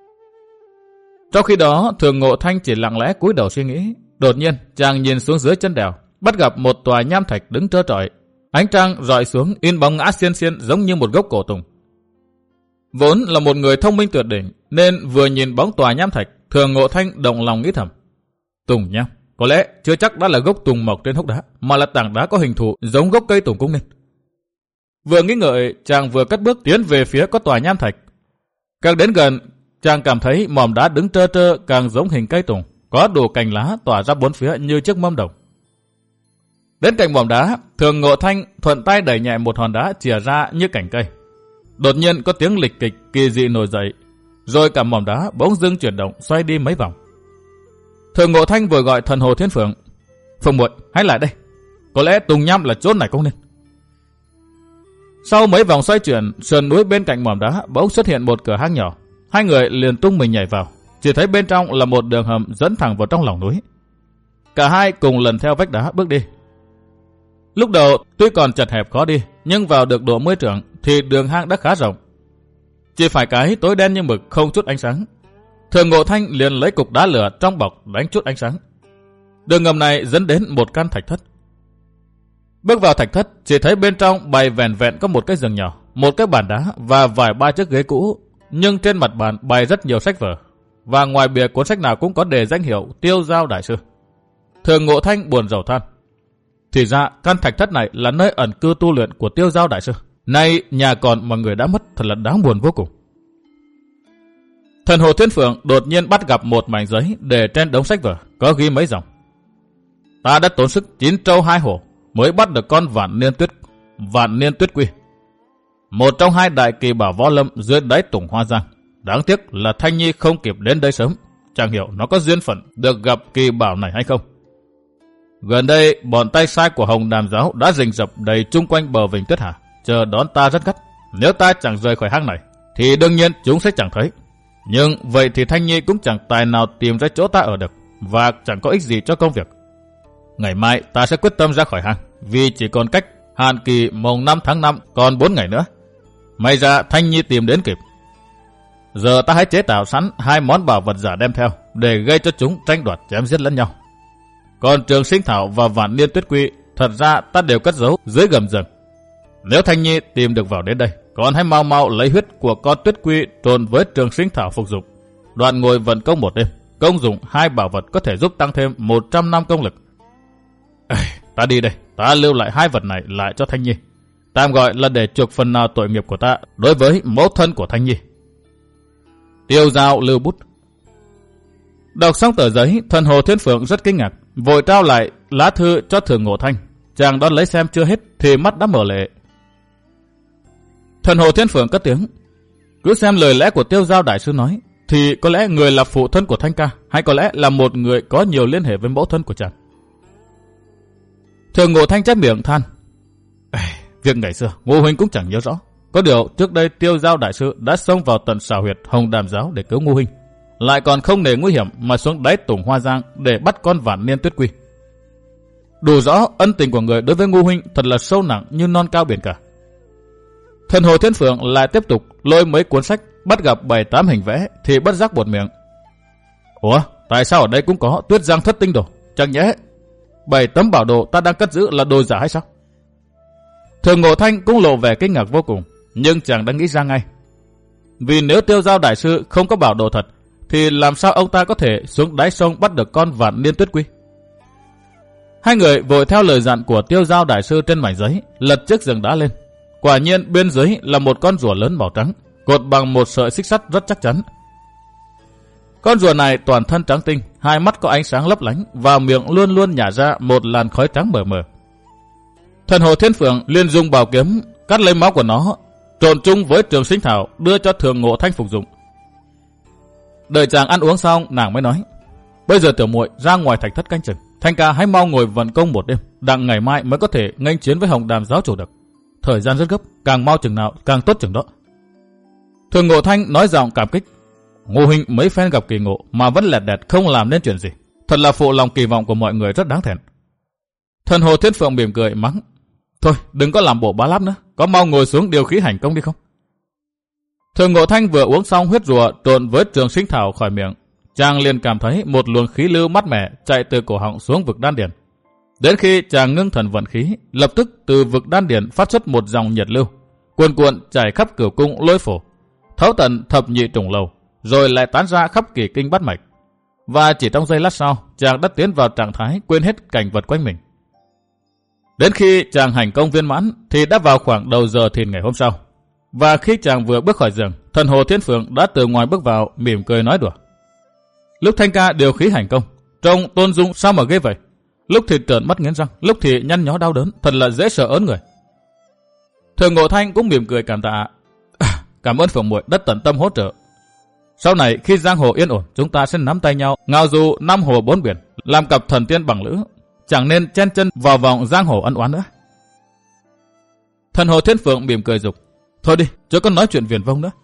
Trong khi đó, Thường Ngộ Thanh chỉ lặng lẽ cúi đầu suy nghĩ. Đột nhiên, chàng nhìn xuống dưới chân đèo, bắt gặp một tòa nham thạch đứng trơ trọi. Ánh trăng rọi xuống, in bóng ngã xiên xiên giống như một gốc cổ tùng. Vốn là một người thông minh tuyệt đỉnh, nên vừa nhìn bóng tòa nham thạch, Thường Ngộ Thanh động lòng nghĩ thầm. Tùng nham, có lẽ chưa chắc đã là gốc tùng mọc trên hốc đá, mà là tảng đá có hình thù giống gốc cây tùng cũng nên. Vừa nghĩ ngợi, chàng vừa cất bước tiến về phía có tòa nham thạch. Càng đến gần, chàng cảm thấy mỏm đá đứng trơ trơ càng giống hình cây tùng, có đủ cành lá tỏa ra 4 phía như chiếc mâm đồng. Đến cạnh mỏm đá, Thường Ngộ Thanh thuận tay đẩy nhẹ một hòn đá chìa ra như cành cây. Đột nhiên có tiếng lịch kịch kỳ dị nổi dậy, rồi cả mỏm đá bỗng dưng chuyển động xoay đi mấy vòng. Thường Ngộ Thanh vừa gọi thần Hồ Thiên Phượng. Phượng muội, hãy lại đây. Có lẽ tùng nham là chỗ này cũng nên. Sau mấy vòng xoay chuyển, sườn núi bên cạnh mỏm đá bỗng xuất hiện một cửa hang nhỏ. 2 người liền tung mình nhảy vào, chỉ thấy bên trong là một đường hầm dẫn thẳng vào trong lòng núi. Cả hai cùng lần theo vách đá bước đi. Lúc đầu tuy còn chật hẹp khó đi, nhưng vào được độ 10 trượng thì đường hang đã khá rộng. Chỉ phải cái tối đen như mực không chút ánh sáng. Thường Ngộ Thanh liền lấy cục đá lửa trong bọc đánh chút ánh sáng. Đường ngầm này dẫn đến một căn thạch thất. Bước vào thạch thất, chỉ thấy bên trong bày vẹn vẹn có một cái giường nhỏ, một cái bàn đá và vài 3 chiếc ghế cũ, nhưng trên mặt bàn bày rất nhiều sách vở, và ngoài bìa cuốn sách nào cũng có đề danh hiệu Tiêu Giao Đại Sư. Thường Ngộ Thanh buồn rầu than. Thì ra căn thạch thất này là nơi ẩn cư tu luyện của Tiêu Giao Đại Sư. Nay nhà còn mà người đã mất, thật là đáng buồn vô cùng. Thần Hồ Thiên Phượng đột nhiên bắt gặp một mảnh giấy để trên đống sách vở, có ghi mấy dòng. Ta đã tốn sức 9 trâu 2 hổ mới bắt được con Vạn Niên Tuyết Quy, một trong 2 đại kỳ bảo võ lâm dưới đáy Tùng Hoa Giang. Đáng tiếc là Thanh Nhi không kịp đến đây sớm, chẳng hiểu nó có duyên phận được gặp kỳ bảo này hay không. Gần đây bọn tay sai của Hồng Đàm giáo đã rình rập đầy chung quanh bờ vịnh Tuyết Hà, chờ đón ta rất gắt. Nếu ta chẳng rời khỏi hang này thì đương nhiên chúng sẽ chẳng thấy. Nhưng vậy thì Thanh Nhi cũng chẳng tài nào tìm ra chỗ ta ở được, và chẳng có ích gì cho công việc. Ngày mai ta sẽ quyết tâm ra khỏi hang, vì chỉ còn cách hạn kỳ mùng 5 tháng 5 còn 4 ngày nữa. May ra Thanh Nhi tìm đến kịp. Giờ ta hãy chế tạo sẵn 2 món bảo vật giả đem theo, để gây cho chúng tranh đoạt chém giết lẫn nhau. Còn Trường Sinh Thảo và Vạn Niên Tuyết Quy, thật ra ta đều cất giấu dưới gầm giường. Nếu Thanh Nhi tìm được vào đến đây, còn hãy mau mau lấy huyết của con Tuyết Quy trộn với Trường Sinh Thảo phục dụng. Đoạn ngồi vận công một đêm, công dụng 2 bảo vật có thể giúp tăng thêm 100 năm công lực. Ta đi đây, ta lưu lại 2 vật này lại cho Thanh Nhi. Tạm gọi là để chuộc phần nào tội nghiệp của ta đối với mẫu thân của Thanh Nhi. Tiêu Giao lưu bút. Đọc xong tờ giấy, thần Hồ Thiên Phượng rất kinh ngạc, vội trao lại lá thư cho Thường Ngộ Thanh. Chàng đón lấy xem chưa hết thì mắt đã mở lệ. Thần Hồ Thiên Phượng cất tiếng. Cứ xem lời lẽ của Tiêu Giao Đại Sư nói, thì có lẽ người là phụ thân của Thanh ca, hay có lẽ là một người có nhiều liên hệ với mẫu thân của chàng. Thường Ngộ Thanh chép miệng than. Việc ngày xưa Ngô huynh cũng chẳng nhớ rõ. Có điều trước đây Tiêu Giao đại sư đã xông vào tận xào huyệt Hồng Đàm giáo để cứu Ngô huynh, lại còn không nể nguy hiểm mà xuống đáy Tùng Hoa Giang để bắt con Vạn Niên Tuyết Quy. Đủ rõ ân tình của người đối với Ngô huynh thật là sâu nặng như non cao biển cả. Thần Hồ Thiên Phượng lại tiếp tục lôi mấy cuốn sách, bắt gặp 7-8 hình vẽ thì bất giác buột miệng. Ủa, tại sao ở đây cũng có Tuyết Giang thất tinh đồ? Chẳng nhẽ 7 tấm bảo đồ ta đang cất giữ là đồ giả hay sao? Thường Ngộ Thanh cũng lộ vẻ kinh ngạc vô cùng, nhưng chàng đã nghĩ ra ngay. Vì nếu Tiêu Giao đại sư không có bảo đồ thật, thì làm sao ông ta có thể xuống đáy sông bắt được con Vạn Niên Tuyết Quy? Hai người vội theo lời dặn của Tiêu Giao đại sư trên mảnh giấy, lật chiếc giường đá lên. Quả nhiên bên dưới là một con rùa lớn màu trắng, cột bằng một sợi xích sắt rất chắc chắn. Con rùa này toàn thân trắng tinh, hai mắt có ánh sáng lấp lánh và miệng luôn luôn nhả ra một làn khói trắng mờ mờ. Thần Hồ Thiên Phượng liền dùng bảo kiếm cắt lấy máu của nó, trộn chung với trường sinh thảo đưa cho Thường Ngộ Thanh phục dụng. Đợi chàng ăn uống xong, nàng mới nói: Bây giờ tiểu muội ra ngoài thạch thất canh chừng, Thanh ca hãy mau ngồi vận công một đêm, đặng ngày mai mới có thể nghênh chiến với Hồng Đàm giáo chủ được. Thời gian rất gấp, càng mau chừng nào càng tốt chừng đó. Thường Ngộ Thanh nói giọng cảm kích: Ngô huynh mấy phen gặp kỳ ngộ mà vẫn lẹt đẹt không làm nên chuyện gì, thật là phụ lòng kỳ vọng của mọi người, rất đáng thẹn. Thần Hồ Thiên Phượng mỉm cười mắng: Thôi đừng có làm bộ bá láp nữa, có mau ngồi xuống điều khí hành công đi không? Thường Ngộ Thanh vừa uống xong huyết rùa trộn với trường sinh thảo khỏi miệng, chàng liền cảm thấy một luồng khí lưu mát mẻ chạy từ cổ họng xuống vực đan điền. Đến khi chàng ngưng thần vận khí, lập tức từ vực đan điền phát xuất một dòng nhiệt lưu, cuồn cuộn chảy khắp cửu cung lôi phổ, thấu tận thập nhị trùng lầu, rồi lại tán ra khắp kỳ kinh bát mạch. Và chỉ trong giây lát sau, chàng đã tiến vào trạng thái quên hết cảnh vật quanh mình. Đến khi chàng hành công viên mãn thì đã vào khoảng đầu giờ thìn ngày hôm sau. Và khi chàng vừa bước khỏi giường, Thần Hồ Thiên Phượng đã từ ngoài bước vào, mỉm cười nói đùa: Lúc Thanh ca điều khí hành công, trông tôn dung sao mà ghê vậy? Lúc thì trợn mắt nghiến răng, lúc thì nhăn nhó đau đớn, thật là dễ sợ ớn người. Thường Ngộ Thanh cũng mỉm cười cảm tạ: Cảm ơn Phượng muội đã tận tâm hỗ trợ. Sau này khi giang hồ yên ổn, chúng ta sẽ nắm tay nhau, ngao du năm hồ bốn biển, làm cặp thần tiên bằng lữ, chẳng nên chen chân vào vòng giang hồ ân oán nữa. Thần Hồ Thiên Phượng mỉm cười dục: Thôi đi, chớ có nói chuyện viển vông nữa.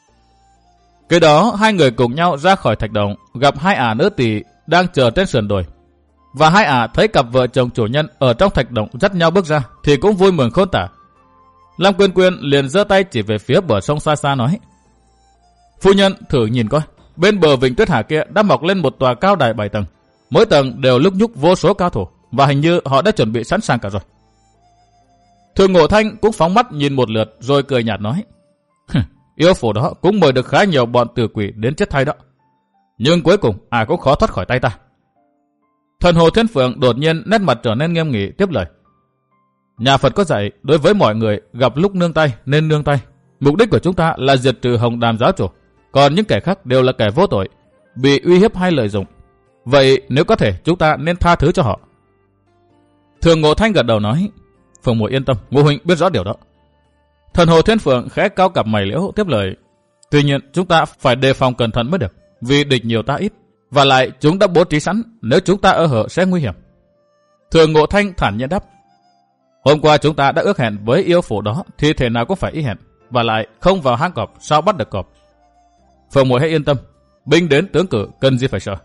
Kế đó hai người cùng nhau ra khỏi thạch động, gặp hai ả nữ tỳ đang chờ trên sườn đồi. Và hai ả thấy cặp vợ chồng chủ nhân ở trong thạch động dắt nhau bước ra thì cũng vui mừng khôn tả. Lam Quyên Quyên liền giơ tay chỉ về phía bờ sông xa xa nói: Phu nhân thử nhìn coi, bên bờ Vịnh Tuyết Hà kia đã mọc lên một tòa cao đài 7 tầng, mỗi tầng đều lúc nhúc vô số cao thủ, và hình như họ đã chuẩn bị sẵn sàng cả rồi. Thường Ngộ Thanh cũng phóng mắt nhìn một lượt rồi cười nhạt nói: Yêu phủ đó cũng mời được khá nhiều bọn tử quỷ đến chết thay đó, nhưng cuối cùng ai cũng khó thoát khỏi tay ta. Thần Hồ Thiên Phượng đột nhiên nét mặt trở nên nghiêm nghị tiếp lời: Nhà Phật có dạy đối với mọi người gặp lúc nương tay nên nương tay. Mục đích của chúng ta là diệt trừ Hồng Đàm giáo chủ, còn những kẻ khác đều là kẻ vô tội, bị uy hiếp hay lợi dụng. Vậy nếu có thể chúng ta nên tha thứ cho họ. Thường Ngộ Thanh gật đầu nói: Phượng muội yên tâm, Ngô huynh biết rõ điều đó. Thần Hồ Thiên Phượng khẽ cau cặp mày liễu tiếp lời: Tuy nhiên chúng ta phải đề phòng cẩn thận mới được, vì địch nhiều ta ít, và lại chúng đã bố trí sẵn, nếu chúng ta ở hở sẽ nguy hiểm. Thường Ngộ Thanh thản nhiên đáp: Hôm qua chúng ta đã ước hẹn với yêu phủ đó thì thể nào cũng phải ý hẹn, và lại không vào hang cọp sao bắt được cọp. Phượng muội hãy yên tâm, binh đến tướng cử, cần gì phải sợ.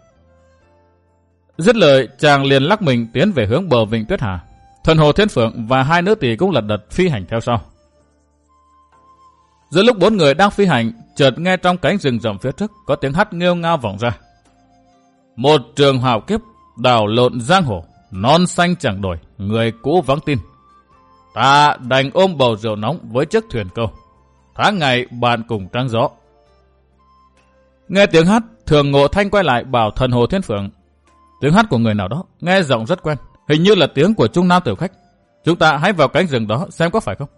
Dứt lời, chàng liền lắc mình tiến về hướng bờ Vịnh Tuyết Hà. Thần Hồ Thiên Phượng và hai nữ tỳ cũng lật đật phi hành theo sau. Giữa lúc bốn người đang phi hành, chợt nghe trong cánh rừng rậm phía trước có tiếng hát nghêu ngao vọng ra: Một trường hào kiếp đảo lộn giang hồ, non xanh chẳng đổi, người cũ vắng tin. Ta đành ôm bầu rượu nóng với chiếc thuyền câu, tháng ngày bạn cùng trăng gió. Nghe tiếng hát, Thường Ngộ Thanh quay lại bảo Thần Hồ Thiên Phượng: Tiếng hát của người nào đó nghe giọng rất quen, hình như là tiếng của trung nam tiểu khách. Chúng ta hãy vào cánh rừng đó xem có phải không.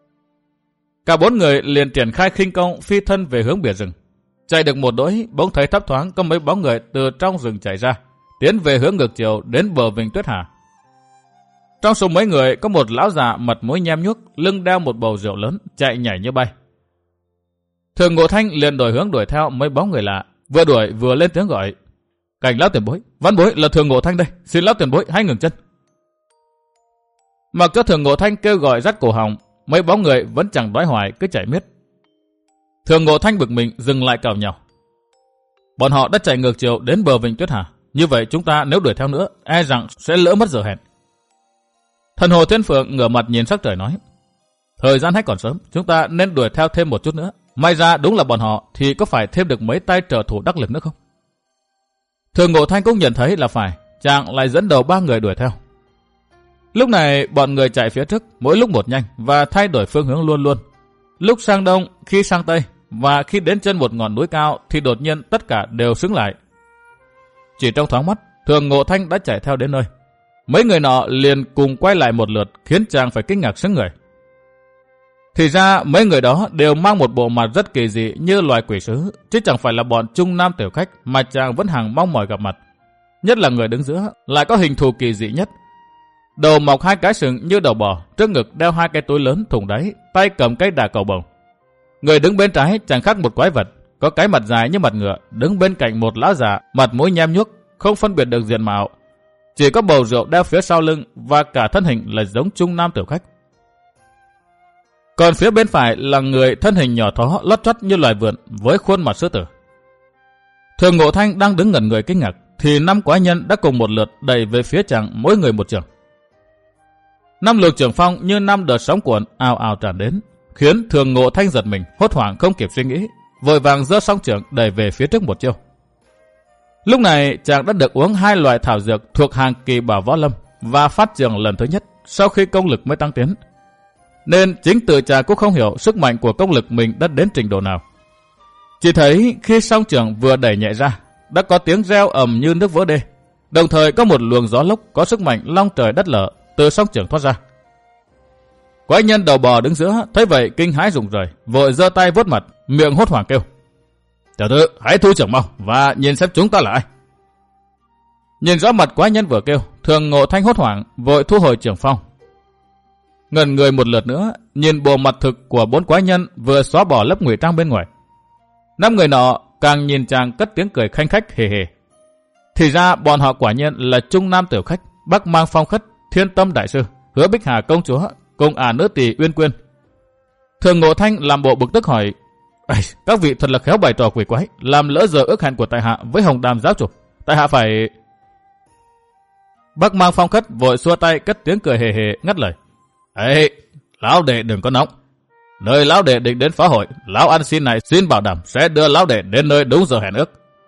Cả bốn người liền triển khai khinh công phi thân về hướng biển rừng. Chạy được một đỗi, bỗng thấy thấp thoáng có mấy bóng người từ trong rừng chạy ra, tiến về hướng ngược chiều đến bờ Vịnh Tuyết Hà. Trong số mấy người có một lão già mặt mũi nhem nhuốc, lưng đeo một bầu rượu lớn, chạy nhảy như bay. Thường Ngộ Thanh liền đổi hướng đuổi theo mấy bóng người lạ, vừa đuổi vừa lên tiếng gọi: "Cảnh lão tiền bối, Văn bối là Thường Ngộ Thanh đây, xin lão tiền bối hãy ngừng chân." Mặc cho Thường Ngộ Thanh kêu gọi rắt cổ họng, mấy bóng người vẫn chẳng đói hoài cứ chạy miết. Thường Ngộ Thanh bực mình dừng lại cào nhào. Bọn họ đã chạy ngược chiều đến bờ Vịnh Tuyết Hà, như vậy chúng ta nếu đuổi theo nữa, e rằng sẽ lỡ mất giờ hẹn. Thần Hồ Thiên Phượng ngửa mặt nhìn sắc trời nói: "Thời gian hay còn sớm, chúng ta nên đuổi theo thêm một chút nữa. May ra đúng là bọn họ thì có phải thêm được mấy tay trợ thủ đắc lực nữa không?" Thường Ngộ Thanh cũng nhận thấy là phải, chàng lại dẫn đầu 3 người đuổi theo. Lúc này bọn người chạy phía trước mỗi lúc một nhanh và thay đổi phương hướng luôn luôn. Lúc sang đông, khi sang tây, và khi đến chân một ngọn núi cao thì đột nhiên tất cả đều sững lại. Chỉ trong thoáng mắt, Thường Ngộ Thanh đã chạy theo đến nơi. Mấy người nọ liền cùng quay lại một lượt khiến chàng phải kinh ngạc sững người. Thì ra mấy người đó đều mang một bộ mặt rất kỳ dị như loài quỷ sứ, chứ chẳng phải là bọn Trung Nam tiểu khách mà chàng vẫn hằng mong mỏi gặp mặt. Nhất là người đứng giữa lại có hình thù kỳ dị nhất. Đầu mọc 2 cái sừng như đầu bò, trước ngực đeo 2 cái túi lớn thùng đáy, tay cầm cái đà cầu bồng. Người đứng bên trái chẳng khác một quái vật, có cái mặt dài như mặt ngựa, đứng bên cạnh một lão già, mặt mũi nhem nhuốc, không phân biệt được diện mạo. Chỉ có bầu rượu đeo phía sau lưng và cả thân hình là giống Trung Nam tiểu khách. Còn phía bên phải là người thân hình nhỏ thó lót chót như loài vượn với khuôn mặt sư tử. Thường Ngộ Thanh đang đứng ngẩn người kinh ngạc thì 5 quái nhân đã cùng một lượt đẩy về phía chàng mỗi người một trường. 5 luồng trường phong như 5 đợt sóng cuộn ào ào tràn đến, khiến Thường Ngộ Thanh giật mình, hốt hoảng không kịp suy nghĩ, vội vàng giơ song trường đẩy về phía trước một chiêu. Lúc này chàng đã được uống 2 loại thảo dược thuộc hàng kỳ bảo võ lâm và phát trường lần thứ nhất sau khi công lực mới tăng tiến, nên chính tự chàng cũng không hiểu sức mạnh của công lực mình đã đến trình độ nào. Chỉ thấy khi song trường vừa đẩy nhẹ ra, đã có tiếng reo ầm như nước vỡ đê, đồng thời có một luồng gió lốc có sức mạnh long trời đất lở từ song trường thoát ra. Quái nhân đầu bò đứng giữa thấy vậy kinh hãi rùng rời, vội giơ tay vuốt mặt, miệng hốt hoảng kêu: "Tiểu tử, hãy thu trưởng mau và nhìn xem chúng ta là ai." Nhìn rõ mặt quái nhân vừa kêu, Thường Ngộ Thanh hốt hoảng vội thu hồi trường phong. Ngẩn người một lượt nữa, nhìn bộ mặt thực của 4 quái nhân vừa xóa bỏ lớp ngụy trang bên ngoài. 5 người nọ càng nhìn chàng cất tiếng cười khanh khách hề hề. Thì ra bọn họ quả nhiên là Trung Nam tiểu khách, Bắc Mang Phong Khất, Thiên Tâm đại sư, Hứa Bích Hà công chúa cùng nữ tỳ Uyên Quyên. Thường Ngộ Thanh làm bộ bực tức hỏi: "Các vị thật là khéo bày trò quỷ quái, làm lỡ giờ ước hẹn của tại hạ với Hồng Đàm giáo chủ. Tại hạ phải..." Bắc Mang Phong Khất vội xua tay cất tiếng cười hề hề ngắt lời: "Lão đệ đừng có nóng. Nơi lão đệ định đến phá hội, lão ăn xin này xin bảo đảm sẽ đưa lão đệ đến nơi đúng giờ hẹn ước."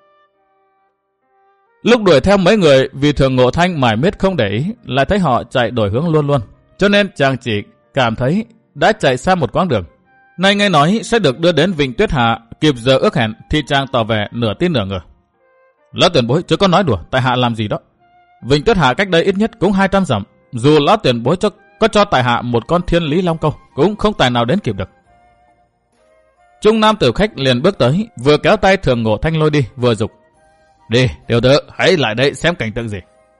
Lúc đuổi theo mấy người, vì Thường Ngộ Thanh mải miết không để ý, lại thấy họ chạy đổi hướng luôn luôn, cho nên chàng chỉ cảm thấy đã chạy xa một quãng đường. Nay nghe nói sẽ được đưa đến Vịnh Tuyết Hà kịp giờ ước hẹn thì chàng tỏ vẻ nửa tin nửa ngờ. "Lão tiền bối chứ có nói đùa, tại hạ làm gì đó. Vịnh Tuyết Hà cách đây ít nhất cũng 200 dặm, dù lão tiền bối có cho tại hạ một con thiên lý long câu cũng không tài nào đến kịp được." Trung Nam tiểu khách liền bước tới, vừa kéo tay Thường Ngộ Thanh lôi đi, vừa dục: "Đi, tiểu tử, hãy lại đây xem cảnh tượng gì."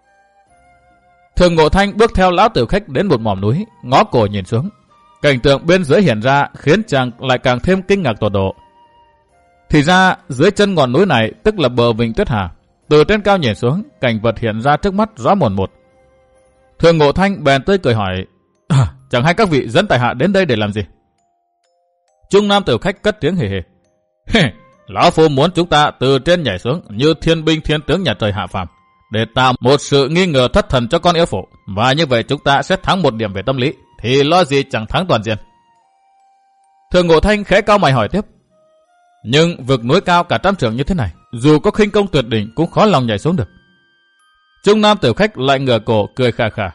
Thường Ngộ Thanh bước theo lão tiểu khách đến một mỏm núi, ngó cổ nhìn xuống. Cảnh tượng bên dưới hiện ra khiến chàng lại càng thêm kinh ngạc tột độ. Thì ra dưới chân ngọn núi này tức là bờ Vịnh Tuyết Hà. Từ trên cao nhìn xuống, cảnh vật hiện ra trước mắt rõ mồn một. Thường Ngộ Thanh bèn tươi cười hỏi: "Chẳng hay các vị dẫn tại hạ đến đây để làm gì?" Trung Nam tiểu khách cất tiếng hề hề: "Lão phu muốn chúng ta từ trên nhảy xuống như thiên binh thiên tướng nhà trời hạ phàm, để tạo một sự nghi ngờ thất thần cho con yêu phụ, và như vậy chúng ta sẽ thắng 1 điểm về tâm lý, thì lo gì chẳng thắng toàn diện." Thường Ngộ Thanh khẽ cau mày hỏi tiếp: "Nhưng vực núi cao cả 100 trượng như thế này, dù có khinh công tuyệt đỉnh cũng khó lòng nhảy xuống được." Trung Nam tiểu khách lại ngửa cổ cười khà khà: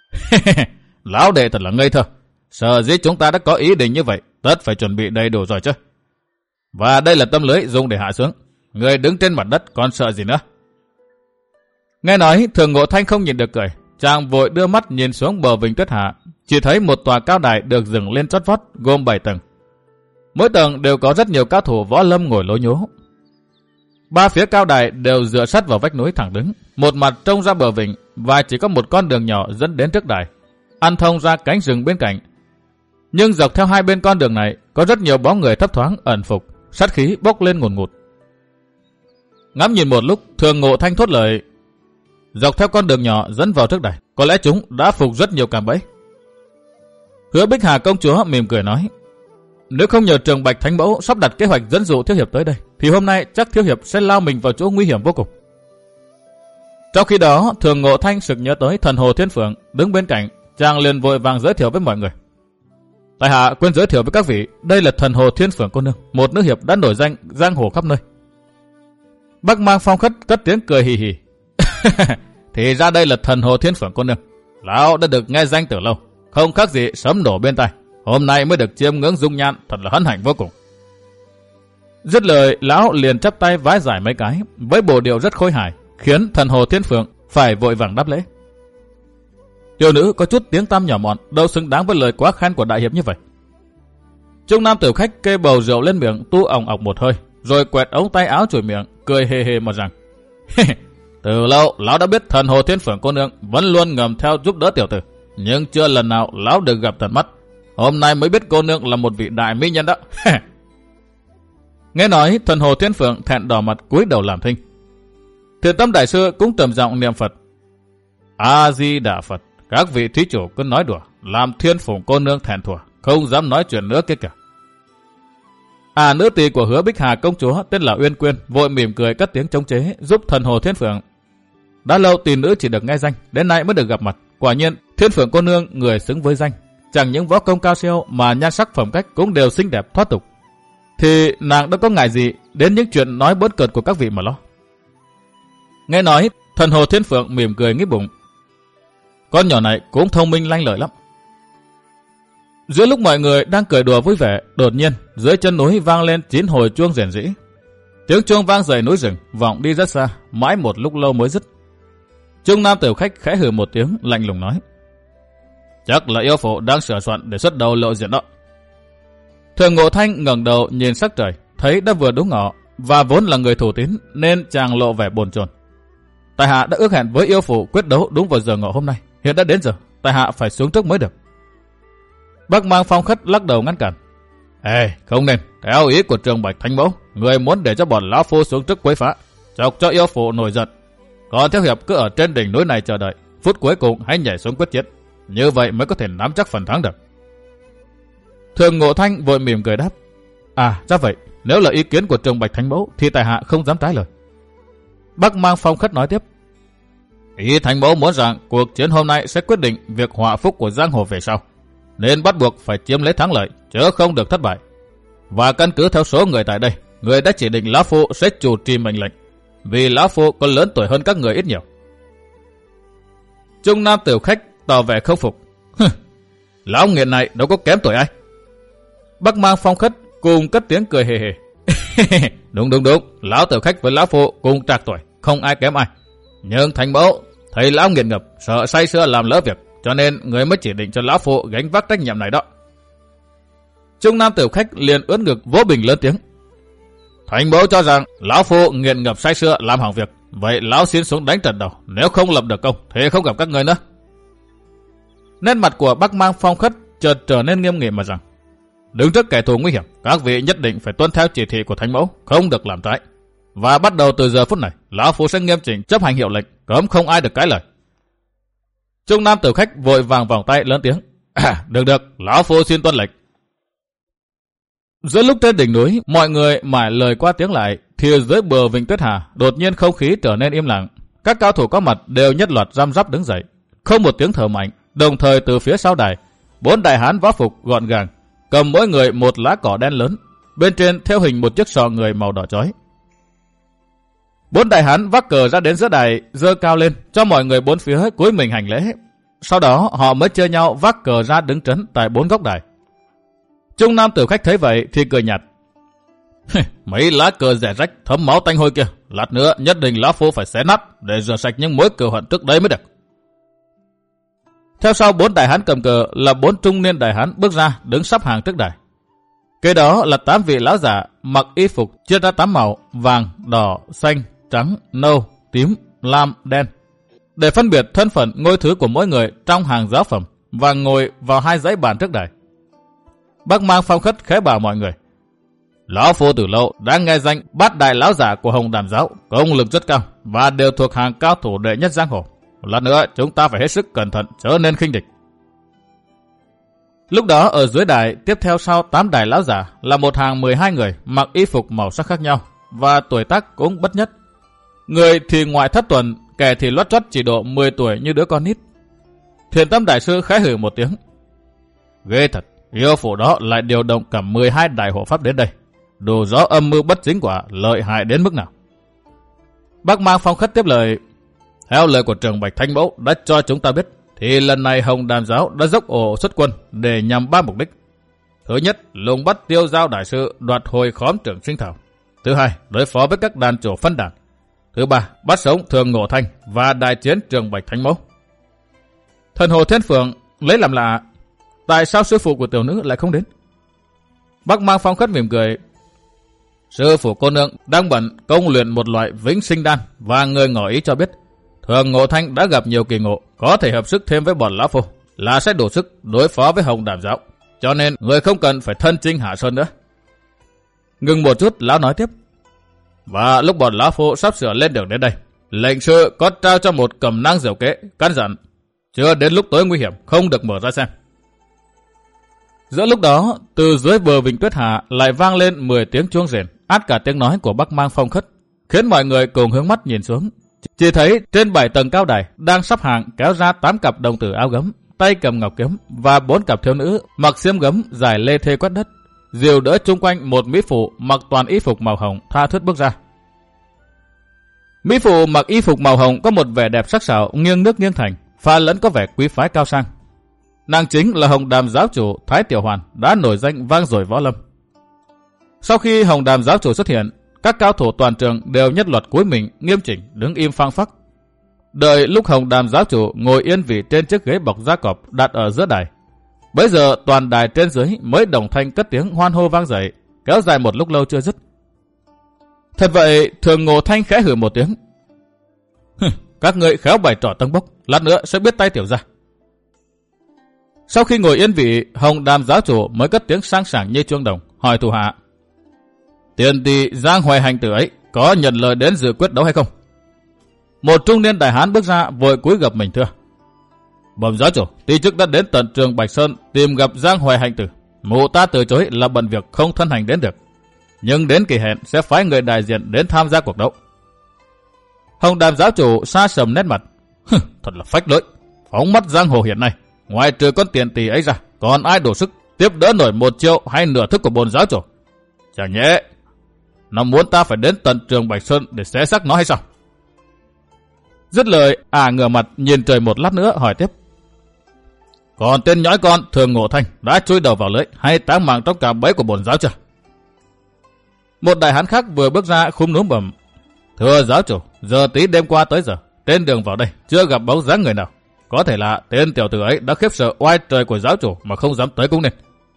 "Lão đệ thật là ngây thơ. Sợ dĩ chúng ta đã có ý định như vậy, tất phải chuẩn bị đầy đủ rồi chứ. Và đây là tấm lưới dùng để hạ xuống. Người đứng trên mặt đất còn sợ gì nữa?" Nghe nói Thường Ngộ Thanh không nhìn được cười, chàng vội đưa mắt nhìn xuống bờ Vịnh Tuyết Hà, chỉ thấy một tòa cao đài được dựng lên chót vót gồm 7 tầng. Mỗi tầng đều có rất nhiều cao thủ võ lâm ngồi lố nhố. 3 phía cao đài đều dựa sát vào vách núi thẳng đứng, một mặt trông ra bờ vịnh và chỉ có một con đường nhỏ dẫn đến trước đài, ăn thông ra cánh rừng bên cạnh. Nhưng dọc theo 2 bên con đường này có rất nhiều bóng người thấp thoáng ẩn phục, sát khí bốc lên ngùn ngụt. Ngắm nhìn một lúc, Thường Ngộ Thanh thốt lời: dọc theo con đường nhỏ dẫn vào trước đài, có lẽ chúng đã phục rất nhiều cạm bẫy. Hứa Bích Hà công chúa mỉm cười nói: nếu không nhờ Trường Bạch Thánh Mẫu sắp đặt kế hoạch dẫn dụ Thiếu Hiệp tới đây, thì hôm nay chắc Thiếu Hiệp sẽ lao mình vào chỗ nguy hiểm vô cùng. Trong khi đó, Thường Ngộ Thanh sực nhớ tới Thần Hồ Thiên Phượng đứng bên cạnh, chàng liền vội vàng giới thiệu với mọi người: tại hạ quên giới thiệu với các vị, đây là Thần Hồ Thiên Phượng cô nương, một nữ hiệp đã nổi danh giang hồ khắp nơi. Bắc Mang Phong Khất cất tiếng cười hì hì: thì ra đây là Thần Hồ Thiên Phượng cô nương, lão đã được nghe danh từ lâu, không khác gì sấm nổ bên tai, hôm nay mới được chiêm ngưỡng dung nhan, thật là hân hạnh vô cùng. Dứt lời, lão liền chắp tay vái giải mấy cái với bộ điệu rất khôi hài, khiến Thần Hồ Thiên Phượng phải vội vàng đáp lễ. Tiểu nữ có chút tiếng tăm nhỏ mọn, đâu xứng đáng với lời quá khen của đại hiệp như vậy. Trung nam tiểu khách kê bầu rượu lên miệng, tu ỏng ọc một hơi, rồi quẹt ống tay áo chùi miệng, cười hề hề mà rằng: từ lâu lão đã biết Thần Hồ Thiên Phượng cô nương vẫn luôn ngầm theo giúp đỡ tiểu tử, nhưng chưa lần nào lão được gặp tận mắt. Hôm nay mới biết cô nương là một vị đại mỹ nhân đó. Nghe nói, Thần Hồ Thiên Phượng thẹn đỏ mặt cúi đầu làm thinh. Thiền Tâm đại sư cũng trầm giọng niệm Phật: A Di Đà Phật. Các vị thí chủ cứ nói đùa, làm Thiên Phụng cô nương thẹn thùa, không dám nói chuyện nữa kia cả. Nữ tỳ của Hứa Bích Hà công chúa tên là Uyên Quyên vội mỉm cười cất tiếng chống chế giúp Thần Hồ Thiên Phượng. Đã lâu tỷ nữ chỉ được nghe danh, đến nay mới được gặp mặt. Quả nhiên Thiên Phượng cô nương người xứng với danh, chẳng những võ công cao siêu mà nhan sắc phẩm cách cũng đều xinh đẹp thoát tục. Thì nàng đâu có ngại gì đến những chuyện nói bớt cợt của các vị mà lo. Nghe nói, Thần Hồ Thiên Phượng mỉm cười nghĩ bụng: con nhỏ này cũng thông minh lanh lợi lắm. Giữa lúc mọi người đang cười đùa vui vẻ, đột nhiên dưới chân núi vang lên 9 hồi chuông rền rĩ. Tiếng chuông vang dậy núi rừng, vọng đi rất xa, mãi một lúc lâu mới dứt. Trung nam tiểu khách khẽ hừ một tiếng, lạnh lùng nói: chắc là yêu phụ đang sửa soạn để xuất đầu lộ diện đó. Thường Ngộ Thanh ngẩng đầu nhìn sắc trời, thấy đã vừa đúng ngọ, và vốn là người thủ tín nên chàng lộ vẻ bồn chồn. Tại hạ đã ước hẹn với yêu phụ quyết đấu đúng vào giờ ngọ hôm nay, hiện đã đến giờ, tại hạ phải xuống trước mới được. Bắc Mang Phong Khất lắc đầu ngăn cản: không nên, theo ý của Trường Bạch Thánh Mẫu, người muốn để cho bọn lão phu xuống trước quấy phá, chọc cho yêu phụ nổi giận. Còn Thiếu Hiệp cứ ở trên đỉnh núi này chờ đợi, phút cuối cùng hãy nhảy xuống quyết chiến, như vậy mới có thể nắm chắc phần thắng được. Thường Ngộ Thanh vội mỉm cười đáp: ra vậy, nếu là ý kiến của Trường Bạch Thánh Mẫu thì tại hạ không dám trái lời. Bắc Mang Phong Khất nói tiếp: ý Thánh Mẫu muốn rằng cuộc chiến hôm nay sẽ quyết định việc họa phúc của giang hồ về sau, nên bắt buộc phải chiếm lấy thắng lợi, chứ không được thất bại. Và căn cứ theo số người tại đây, người đã chỉ định lão phu sẽ chủ trì mệnh lệnh, vì lão phu còn lớn tuổi hơn các người ít nhiều. Trung nam tiểu khách tỏ vẻ không phục: lão nghiệt này đâu có kém tuổi ai. Bắc Mang Phong Khất cùng cất tiếng cười hề hề: đúng, lão tiểu khách với lão phu cùng trạc tuổi, không ai kém ai. Nhưng Thánh Mẫu thấy lão nghiệt ngập, sợ say sưa làm lỡ việc, cho nên người mới chỉ định cho lão phu gánh vác trách nhiệm này đó. Trung nam tiểu khách liền ưỡn ngực vỗ bình lớn tiếng: Thánh Mẫu cho rằng lão phu nghiện ngập say sưa làm hỏng việc, vậy lão xin xuống đánh trận đầu, nếu không lập được công thì không gặp các người nữa. Nét mặt của Bắc Mang Phong Khất chợt trở nên nghiêm nghị mà rằng: đứng trước kẻ thù nguy hiểm, các vị nhất định phải tuân theo chỉ thị của Thánh Mẫu, không được làm trái. Và bắt đầu từ giờ phút này, lão phu sẽ nghiêm chỉnh chấp hành hiệu lệnh, cấm không ai được cãi lời. Trung nam tiểu khách vội vàng vòng tay lớn tiếng: được, lão phu xin tuân lệnh. Giữa lúc trên đỉnh núi, mọi người mải lời qua tiếng lại, thì dưới bờ Vịnh Tuyết Hà đột nhiên không khí trở nên im lặng. Các cao thủ có mặt đều nhất loạt răm rắp đứng dậy, không một tiếng thở mạnh. Đồng thời từ phía sau đài, 4 đại hán võ phục gọn gàng, cầm mỗi người một lá cỏ đen lớn, bên trên theo hình một chiếc sọ người màu đỏ chói. 4 đại hán vác cờ ra đến giữa đài, giơ cao lên cho mọi người bốn phía cúi mình hành lễ. Sau đó họ mới chia nhau vác cờ ra đứng trấn tại 4 góc đài. Trung nam tiểu khách thấy vậy thì cười nhạt: mấy lá cờ rẻ rách thấm máu tanh hôi kia, lát nữa nhất định lão phu phải xé nát để rửa sạch những mối cừu hận trước đây mới được. Theo sau 4 đại hán cầm cờ là 4 trung niên đại hán bước ra đứng sắp hàng trước đài. Kế đó là 8 vị lão giả mặc y phục chia ra 8 màu: vàng, đỏ, xanh, trắng, nâu, tím, lam, đen, để phân biệt thân phận ngôi thứ của mỗi người trong hàng giáo phẩm, và ngồi vào 2 dãy bàn trước đài. Bắc Mang Phong Khất khẽ bảo mọi người: Lão phu từ lâu đã nghe danh bát đại lão giả của Hồng Đàm giáo, công lực rất cao và đều thuộc hàng cao thủ đệ nhất giang hồ. Một lát nữa chúng ta phải hết sức cẩn thận, chớ nên khinh địch. Lúc đó ở dưới đài tiếp theo sau 8 đại lão giả là một hàng 12 người mặc y phục màu sắc khác nhau và tuổi tác cũng bất nhất. Người thì ngoài thất tuần, kẻ thì loắt choắt chỉ độ 10 tuổi như đứa con nít. Thiền Tâm đại sư khẽ hừ một tiếng. Ghê thật, yêu phủ đó lại điều động cả 12 đại hộ pháp đến đây. Đủ rõ âm mưu bất chính quả lợi hại đến mức nào. Bác Mang Phong Khất tiếp lời. Theo lời của Trường Bạch Thánh Mẫu đã cho chúng ta biết, thì lần này Hồng Đàm giáo đã dốc ổ xuất quân để nhằm 3 mục đích. Thứ nhất, lùng bắt Tiêu Giao đại sư đoạt hồi khóm Trường Sinh Thảo. Thứ hai, đối phó với các đàn chủ phân đàn. Thứ ba, bắt sống Thường Ngộ Thanh và đại chiến Trường Bạch Thánh Mẫu. Thần Hồ Thiên Phượng lấy làm lạ, tại sao sư phụ của tiểu nữ lại không đến? Bác Mang Phong Khất mỉm cười. Sư phụ cô nương đang bận công luyện một loại vĩnh sinh đan và người ngỏ ý cho biết Thường Ngộ Thanh đã gặp nhiều kỳ ngộ, có thể hợp sức thêm với bọn lão phu là sẽ đủ sức đối phó với Hồng Đàm giáo, cho nên người không cần phải thân chinh hạ sơn nữa. Ngừng một chút, lão nói tiếp. Và lúc bọn lão phu sắp sửa lên đường đến đây, lệnh sư có trao cho một cẩm nang diệu kế, căn dặn chưa đến lúc tối nguy hiểm không được mở ra xem. Giữa lúc đó, từ dưới bờ Vịnh Tuyết Hà lại vang lên 10 tiếng chuông rền, át cả tiếng nói của Bắc Mang Phong Khất, khiến mọi người cùng hướng mắt nhìn xuống. Chỉ thấy trên 7 tầng cao đài đang sắp hàng kéo ra 8 cặp đồng tử áo gấm, tay cầm ngọc kiếm và 4 cặp thiếu nữ mặc xiêm gấm dài lê thê quét đất, dìu đỡ chung quanh một mỹ phụ mặc toàn y phục màu hồng tha thướt bước ra. Mỹ phụ mặc y phục màu hồng có một vẻ đẹp sắc sảo nghiêng nước nghiêng thành, pha lẫn có vẻ quý phái cao sang. Nàng chính là Hồng Đàm giáo chủ Thái Tiểu Hoàn, đã nổi danh vang dội võ lâm. Sau khi Hồng Đàm giáo chủ xuất hiện, các cao thủ toàn trường đều nhất loạt cúi mình nghiêm chỉnh đứng im phăng phắc. Đợi lúc Hồng Đàm giáo chủ ngồi yên vị trên chiếc ghế bọc da cọp đặt ở giữa đài, bấy giờ toàn đài trên dưới mới đồng thanh cất tiếng hoan hô vang dậy, kéo dài một lúc lâu chưa dứt. Thật vậy, Thường Ngộ Thanh khẽ hừ một tiếng. Các ngươi khéo bày trò tâng bốc, lát nữa sẽ biết tay tiểu ra. Sau khi ngồi yên vị, Hồng Đàm giáo chủ mới cất tiếng sang sảng như chuông đồng, hỏi thủ hạ. Tiền tỷ Giang Hoài hành tử ấy có nhận lời đến dự quyết đấu hay không? Một trung niên đại hán bước ra vội cúi gập mình thưa. Bẩm giáo chủ, ty chức đã đến tận Trường Bạch Sơn tìm gặp Giang Hoài hành tử. Mụ ta từ chối là bận việc không thân hành đến được. Nhưng đến kỳ hẹn sẽ phái người đại diện đến tham gia cuộc đấu. Hồng Đàm giáo chủ sa sầm nét mặt. Thật là phách lối. Phóng mắt giang hồ hiện nay, ngoài trừ con tiền tỷ ấy ra, còn ai đủ sức tiếp đỡ nổi 1 triệu hay nửa thức của bồn giáo chủ? Chẳng nhẽ nó muốn ta phải đến tận Trường Bạch Sơn để xé xác nó hay sao? Dứt lời, ngửa mặt nhìn trời một lát nữa hỏi tiếp. Còn tên nhói con Thường Ngộ Thanh đã chui đầu vào lưới hay táng mạng trong cạm bẫy của bồn giáo chưa? Một đại hán khác vừa bước ra khúm núm bẩm. Thưa giáo chủ, giờ tí đêm qua tới giờ, trên đường vào đây chưa gặp bóng dáng người nào. Có thể là tên tiểu tử ấy đã khiếp sợ oai trời của giáo chủ mà không dám tới cũng nên.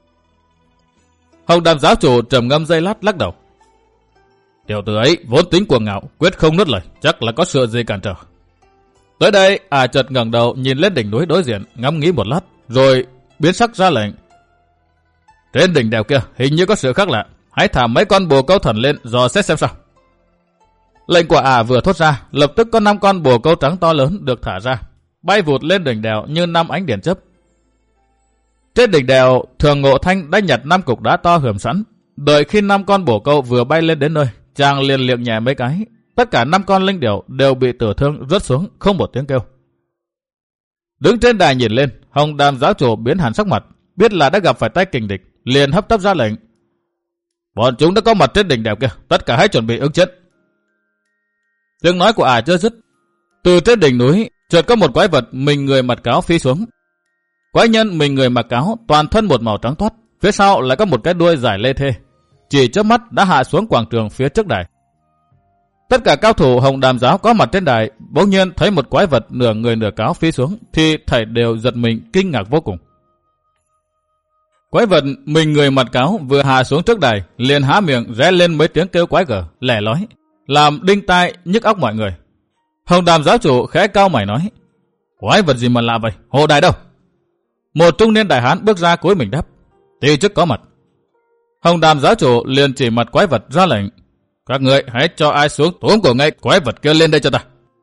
Hồng Đàm giáo chủ trầm ngâm giây lát lắc đầu. Tiểu tử ấy vốn tính cuồng ngạo, quyết không nuốt lời, chắc là có sự gì cản trở. Tới đây, chợt ngẩng đầu nhìn lên đỉnh núi đối diện, ngắm nghĩ một lát, rồi biến sắc ra lệnh. Trên đỉnh đèo kia hình như có sự khác lạ, hãy thả mấy con bồ câu thần lên dò xét xem sao. Lệnh của vừa thốt ra, lập tức có 5 con bồ câu trắng to lớn được thả ra, bay vụt lên đỉnh đèo như 5 ánh điện chớp. Trên đỉnh đèo, Thường Ngộ Thanh đã nhặt 5 cục đá to hườm sẵn. Đợi khi 5 con bồ câu vừa bay lên đến nơi, chàng liền liệng nhẹ mấy cái. Tất cả 5 con linh điểu đều bị tử thương rớt xuống, không một tiếng kêu. Đứng trên đài nhìn lên, Hồng Đàm giáo chủ biến hẳn sắc mặt, biết là đã gặp phải tay kình địch, liền hấp tấp ra lệnh. Bọn chúng đã có mặt trên đỉnh đèo kia, tất cả hãy chuẩn bị ứng chiến. Tiếng nói của chưa dứt, từ trên đỉnh núi chợt có một quái vật mình người mặc cáo phi xuống. Quái nhân mình người mặc cáo toàn thân một màu trắng toát, phía sau lại có một cái đuôi dài lê thê, chỉ chớp mắt đã hạ xuống quảng trường phía trước đài. Tất cả cao thủ Hồng Đàm giáo có mặt trên đài bỗng nhiên thấy một quái vật nửa người nửa cáo phi xuống thì thảy đều giật mình kinh ngạc vô cùng. Quái vật mình người mặc cáo vừa hạ xuống trước đài liền há miệng rẽ lên mấy tiếng kêu quái gở lẻ lói, làm đinh tai nhức óc mọi người. Hồng Đàm giáo chủ khẽ cau mày nói: Quái vật gì mà lạ vậy, hồ đài đâu? Một trung niên đại hán bước ra cúi mình đáp: Ty chức có mặt. Hồng Đàm giáo chủ liền chỉ mặt quái vật ra lệnh. Các người hãy cho ai xuống túm cổ ngay quái vật kia lên đây cho ta.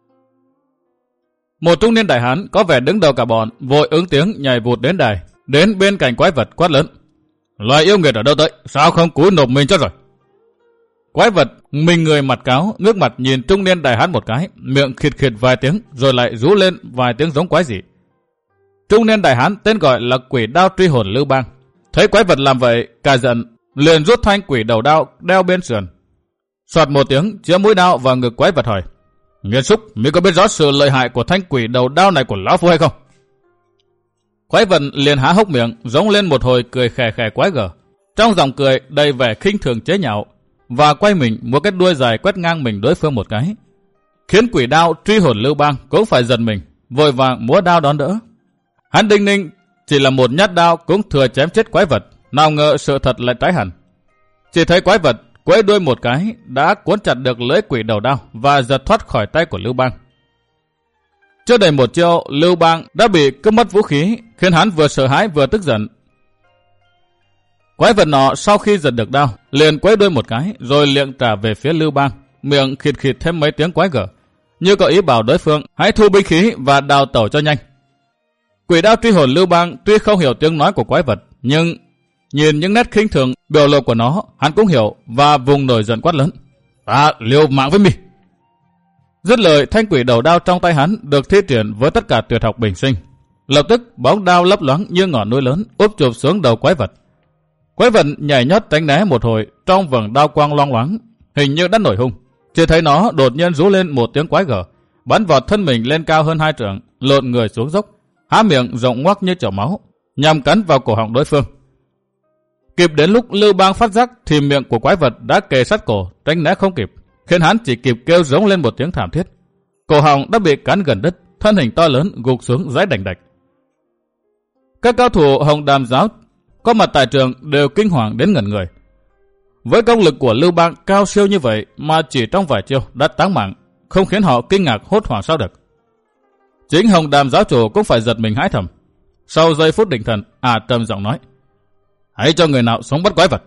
Một trung niên đại hán có vẻ đứng đầu cả bọn vội ứng tiếng nhảy vụt đến đài, đến bên cạnh quái vật quát lớn. Loài yêu nghiệt ở đâu tới, sao không cúi nộp mình cho rồi? Quái vật mình người mặt cáo ngước mặt nhìn trung niên đại hán một cái, miệng khịt khịt vài tiếng rồi lại rú lên vài tiếng giống quái dị. Trung niên đại hán tên gọi là Quỷ Đao truy hồn Lưu Bang. Thấy quái vật làm vậy, cả giận, liền rút thanh quỷ đầu đao đeo bên sườn. Soạt một tiếng chĩa mũi đao vào ngực quái vật hỏi. Nghiệt xúc, mi có biết rõ sự lợi hại của thanh quỷ đầu đao này của lão phu hay không? Quái vật liền há hốc miệng, giống lên một hồi cười khè khè quái gở. Trong giọng cười đầy vẻ khinh thường chế nhạo, và quay mình múa cái đuôi dài quét ngang mình đối phương một cái, khiến Quỷ Đao truy hồn Lưu Bang cũng phải giật mình, vội vàng múa đao đón đỡ. Hắn đinh ninh chỉ là một nhát đao cũng thừa chém chết quái vật, nào ngờ sự thật lại trái hẳn. Chỉ thấy quái vật quẫy đuôi một cái đã cuốn chặt được lưỡi quỷ đầu đao và giật thoát khỏi tay của Lưu Bang. Chưa đầy một chiêu, Lưu Bang đã bị cướp mất vũ khí, khiến hắn vừa sợ hãi vừa tức giận. Quái vật nọ sau khi giật được đao, liền quẫy đuôi một cái, rồi liệng trả về phía Lưu Bang, miệng khịt khịt thêm mấy tiếng quái gở, như có ý bảo đối phương hãy thu binh khí và đào tẩu cho nhanh. Quỷ Đao truy hồn Lưu Bang tuy không hiểu tiếng nói của quái vật, nhưng nhìn những nét khinh thường biểu lộ của nó, hắn cũng hiểu và vùng nổi giận quát lớn. Ta liều mạng với mi. Dứt lời, thanh quỷ đầu đao trong tay hắn được thi triển với tất cả tuyệt học bình sinh. Lập tức bóng đao lấp loáng như ngọn núi lớn úp chụp xuống đầu quái vật. Quái vật nhảy nhót tránh né một hồi, trong vầng đao quang loang loáng, hình như đã nổi hung. Chỉ thấy nó đột nhiên rú lên một tiếng quái gở, bắn vọt thân mình lên cao hơn 2 trượng, lộn người xuống dốc, há miệng rộng ngoác như chảo máu, nhằm cắn vào cổ họng đối phương. Kịp đến lúc Lưu Bang phát giác thì miệng của quái vật đã kề sát cổ, tránh né không kịp, khiến hắn chỉ kịp kêu giống lên một tiếng thảm thiết. Cổ họng đã bị cắn gần đứt, thân hình to lớn gục xuống dãy đành đạch. Các cao thủ Hồng Đàm giáo có mặt tại trường đều kinh hoàng đến ngẩn người. Với công lực của Lưu Bang cao siêu như vậy mà chỉ trong vài chiêu đã táng mạng, không khiến họ kinh ngạc hốt hoảng sao được. Chính Hồng Đàm giáo chủ cũng phải giật mình hãi thầm. Sau giây phút định thần, trầm giọng nói: hãy cho người nào sống bắt quái vật.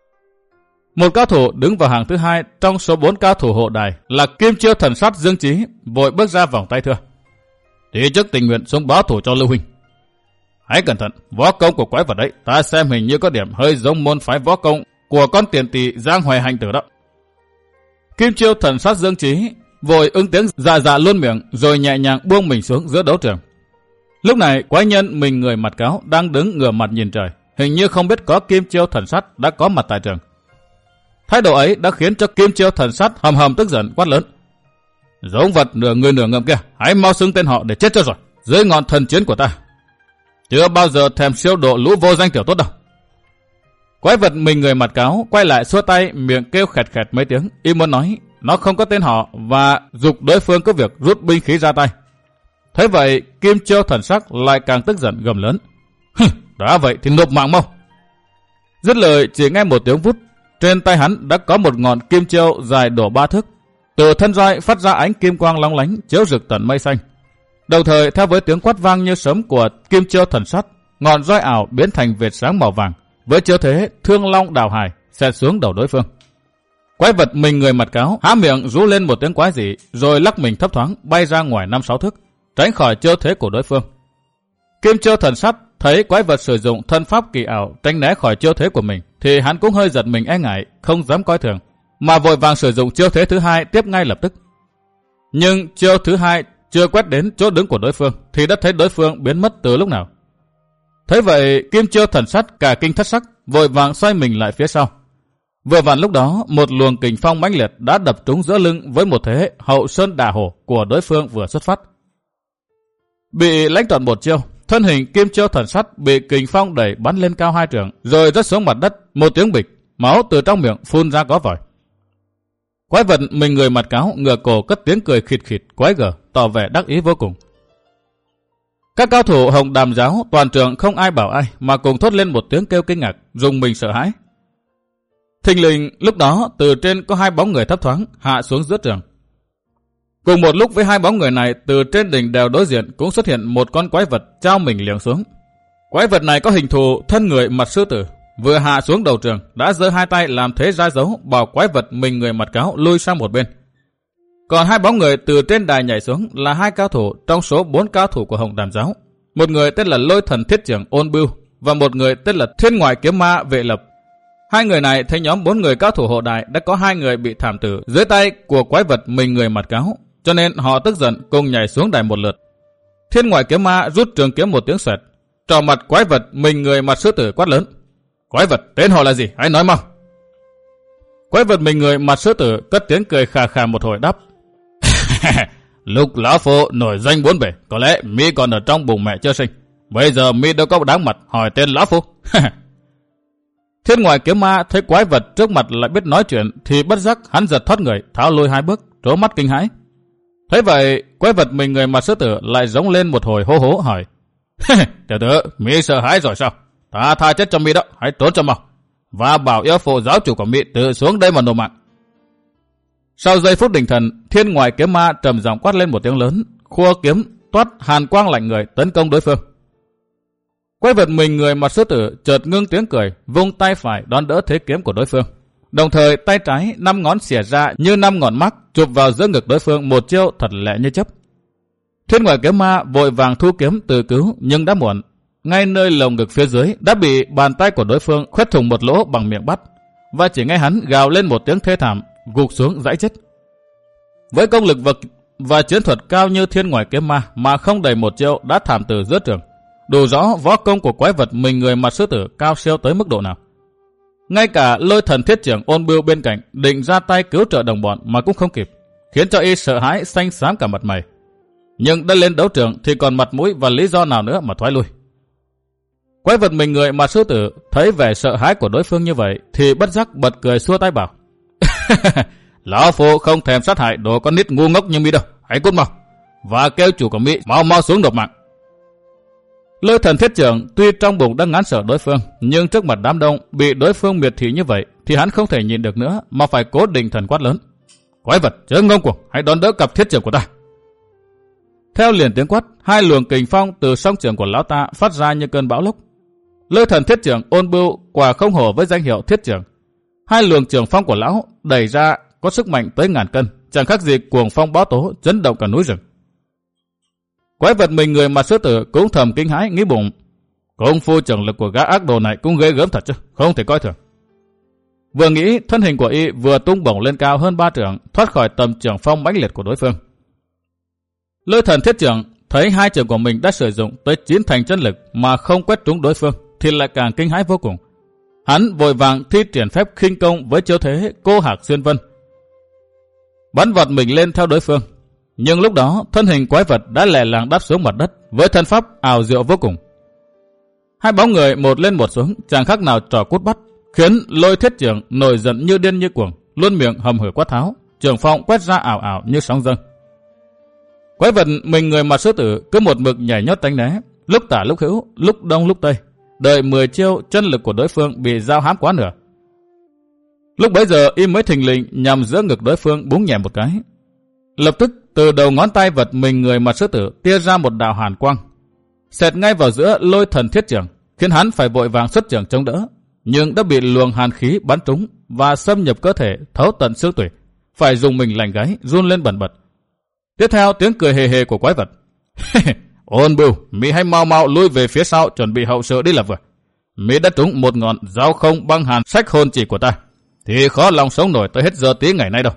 Một cao thủ đứng vào hàng thứ 2 trong số 4 cao thủ hộ đài là Kim Chiêu Thần Sát Dương Chí, vội bước ra vòng tay thưa: Tí chức tình nguyện xuống báo thủ cho Lưu huynh. Hãy cẩn thận, võ công của quái vật đấy, ta xem hình như có điểm hơi giống môn phái võ công của con tiền tỷ Giang Hoài Hành Tử đó. Kim Chiêu Thần Sát Dương Chí vội ứng tiếng dạ luôn miệng, rồi nhẹ nhàng buông mình xuống giữa đấu trường. Lúc này quái nhân mình người mặt cáo đang đứng ngửa mặt nhìn trời, hình như không biết có Kim Chiêu Thần Sát đã có mặt tại trường. Thái độ ấy đã khiến cho Kim Chiêu Thần Sát hầm hầm tức giận quát lớn: giống vật nửa người nửa ngầm kia, hãy mau xưng tên họ để chết cho rồi, dưới ngọn thần chiến của ta. Chưa bao giờ thèm siêu độ lũ vô danh tiểu tốt đâu. Quái vật mình người mặt cáo quay lại xua tay, miệng kêu khẹt khẹt mấy tiếng, y muốn nói nó không có tên họ và giục đối phương có việc rút binh khí ra tay. Thế vậy Kim Chiêu Thần Sắc lại càng tức giận gầm lớn: đã vậy thì nộp mạng mau. Dứt lời chỉ nghe một tiếng vút, trên tay hắn đã có một ngọn kim chiêu dài đổ 3 thước, từ thân roi phát ra ánh kim quang long lánh chiếu rực tận mây xanh. Đồng thời theo với tiếng quát vang như sấm của Kim Chiêu Thần Sát, ngọn roi ảo biến thành vệt sáng màu vàng, với chiêu thế Thương Long Đào Hải xẹt xuống đầu đối phương. Quái vật mình người mặt cáo há miệng rú lên một tiếng quái dị, rồi lắc mình thấp thoáng bay ra ngoài 5-6 thước, tránh khỏi chiêu thế của đối phương. Kim Chiêu Thần Sát thấy quái vật sử dụng thân pháp kỳ ảo tránh né khỏi chiêu thế của mình, thì hắn cũng hơi giật mình e ngại, không dám coi thường, mà vội vàng sử dụng chiêu thế thứ 2 tiếp ngay lập tức. Nhưng chiêu thứ 2 chưa quét đến chỗ đứng của đối phương thì đã thấy đối phương biến mất từ lúc nào. Thế vậy Kim Chiêu Thần Sát cả kinh thất sắc, vội vàng xoay mình lại phía sau. Vừa vặn lúc đó một luồng kình phong mãnh liệt đã đập trúng giữa lưng với một thế Hậu Sơn Đả Hổ của đối phương vừa xuất phát. Bị lãnh toàn một chiêu, thân hình Kim Chiêu Thần Sát bị kình phong đẩy bắn lên cao 2 trượng, rồi rớt xuống mặt đất, một tiếng bịch, máu từ trong miệng phun ra có vòi. Quái vật mình người mặt cáo ngửa cổ cất tiếng cười khịt khịt quái gở, tỏ vẻ đắc ý vô cùng. Các cao thủ Hồng Đàm giáo toàn trường không ai bảo ai mà cùng thốt lên một tiếng kêu kinh ngạc, rùng mình sợ hãi. Thình lình lúc đó từ trên có 2 bóng người thấp thoáng hạ xuống giữa trường. Cùng một lúc với 2 bóng người này, từ trên đỉnh đèo đối diện cũng xuất hiện một con quái vật trao mình liệng xuống. Quái vật này có hình thù thân người mặt sư tử, vừa hạ xuống đầu trường đã giơ hai tay làm thế ra dấu bảo quái vật mình người mặt cáo lui sang một bên. Còn hai bóng người từ trên đài nhảy xuống là hai cao thủ trong số 4 cao thủ của Hồng Đàm giáo. Một người tên là Lôi Thần Thiết Trưởng Ôn Bưu và một người tên là Thiên Ngoại Kiếm Ma Vệ Lập. Hai người này thấy nhóm 4 người cao thủ hộ đài đã có 2 người bị thảm tử dưới tay của quái vật mình người mặt cáo, cho nên họ tức giận cùng nhảy xuống đài một lượt. Thiên Ngoại Kiếm Ma rút trường kiếm một tiếng xoẹt, trò mặt quái vật mình người mặt sư tử quát lớn: "Quái vật, tên họ là gì? Hãy nói mau." Quái vật mình người mặt sư tử cất tiếng cười khà khà một hồi đáp: "Lúc lão phu nổi danh bốn bể, có lẽ mi còn ở trong bụng mẹ chưa sinh. Bây giờ mi đâu có đáng mặt hỏi tên lão phu." Thiên Ngoại Kiếm Ma thấy quái vật trước mặt lại biết nói chuyện thì bất giác hắn giật thoát người, tháo lùi 2 bước, trố mắt kinh hãi. Thấy vậy, quái vật mình người mặt sư tử lại giống lên một hồi hô hố hỏi: "Tiểu tử, mi sợ hãi rồi sao? Ta tha chết cho mi đó, hãy trốn cho mau. Và bảo yêu phụ giáo chủ của mi tự xuống đây mà nộp mạng." Sau giây phút định thần, Thiên Ngoại Kiếm Ma trầm giọng quát lên một tiếng lớn, khua kiếm toát hàn quang lạnh người tấn công đối phương. Quái vật mình người mặt sư tử chợt ngưng tiếng cười, vung tay phải đón đỡ thế kiếm của đối phương. Đồng thời tay trái 5 ngón xỉa ra như 5 ngọn mắc chụp vào giữa ngực đối phương một chiêu thật lẹ như chớp. Thiên Ngoại Kiếm Ma vội vàng thu kiếm từ cứu nhưng đã muộn. Ngay nơi lồng ngực phía dưới đã bị bàn tay của đối phương khoét thủng một lỗ bằng miệng bắt, và chỉ nghe hắn gào lên một tiếng thê thảm, gục xuống dãy chết. Với công lực và chiến thuật cao như Thiên Ngoại Kiếm Ma mà không đầy một chiêu đã thảm tử giữa trường, đủ rõ võ công của quái vật mình người mặt sư tử cao siêu tới mức độ nào. Ngay cả Lôi Thần Thiết Trưởng Ôn Bưu bên cạnh định ra tay cứu trợ đồng bọn mà cũng không kịp, khiến cho y sợ hãi xanh xám cả mặt mày. Nhưng đã lên đấu trường thì còn mặt mũi và lý do nào nữa mà thoái lui. Quái vật mình người mặt sư tử thấy vẻ sợ hãi của đối phương như vậy thì bất giác bật cười xua tay bảo: "Lão phu không thèm sát hại đồ con nít ngu ngốc như mi đâu, hãy cút mau và kêu chủ của mi mau mau xuống nộp mạng." Lôi Thần Thiết Trưởng tuy trong bụng đang ngán sợ đối phương, nhưng trước mặt đám đông bị đối phương miệt thị như vậy thì hắn không thể nhịn được nữa mà phải cố định thần quát lớn: "Quái vật chớ ngông cuồng, hãy đón đỡ cặp thiết trưởng của ta." Theo liền tiếng quát, 2 luồng kình phong từ song trường của lão ta phát ra như cơn bão lốc. Lôi Thần Thiết Trưởng Ôn Bưu quả không hổ với danh hiệu thiết trưởng. 2 luồng trường phong của lão đẩy ra có sức mạnh tới ngàn cân, chẳng khác gì cuồng phong bão tố chấn động cả núi rừng. Quái vật mình người mặt sư tử cũng thầm kinh hãi nghĩ bụng: công phu trưởng lực của gã ác đồ này cũng ghê gớm thật chứ, không thể coi thường. Vừa nghĩ, thân hình của y vừa tung bổng lên cao hơn 3 trượng, thoát khỏi tầm trường phong mãnh liệt của đối phương. Lôi Thần Thiết Trưởng thấy 2 trường của mình đã sử dụng tới 9 thành chân lực mà không quét trúng đối phương thì lại càng kinh hãi vô cùng. Hắn vội vàng thi triển phép khinh công với chiêu thế cô hạc xuyên vân, bắn vọt mình lên theo đối phương. Nhưng lúc đó thân hình quái vật đã lẻ làng đáp xuống mặt đất với thân pháp ảo diệu vô cùng. 2 bóng người một lên một xuống chẳng khác nào trò cút bắt, khiến Lôi Thiết Trưởng nổi giận như điên như cuồng, luôn miệng hầm hử quát tháo, trường phong quét ra ảo ảo như sóng dâng. Quái vật mình người mặt sư tử cứ một mực nhảy nhót tránh né, lúc tả lúc hữu, lúc đông lúc tây, đợi 10 chiêu chân lực của đối phương bị dao hãm quá nửa. Lúc bấy giờ y mới thình lình nhằm giữa ngực đối phương búng nhẹ một cái. Lập tức từ đầu ngón tay vật mình người mặt sư tử tia ra một đạo hàn quang, xẹt ngay vào giữa Lôi Thần Thiết Trưởng, khiến hắn phải vội vàng xuất trưởng chống đỡ, nhưng đã bị luồng hàn khí bắn trúng và xâm nhập cơ thể thấu tận xương tủy, phải dùng mình lạnh gáy run lên bần bật. Tiếp theo tiếng cười hề hề của quái vật: "Ôn Bưu, mi hãy mau mau lui về phía sau chuẩn bị hậu sự đi là vừa. Mi đã trúng một ngọn dao không băng hàn sách hồn chỉ của ta, thì khó lòng sống nổi tới hết giờ tí ngày nay đâu."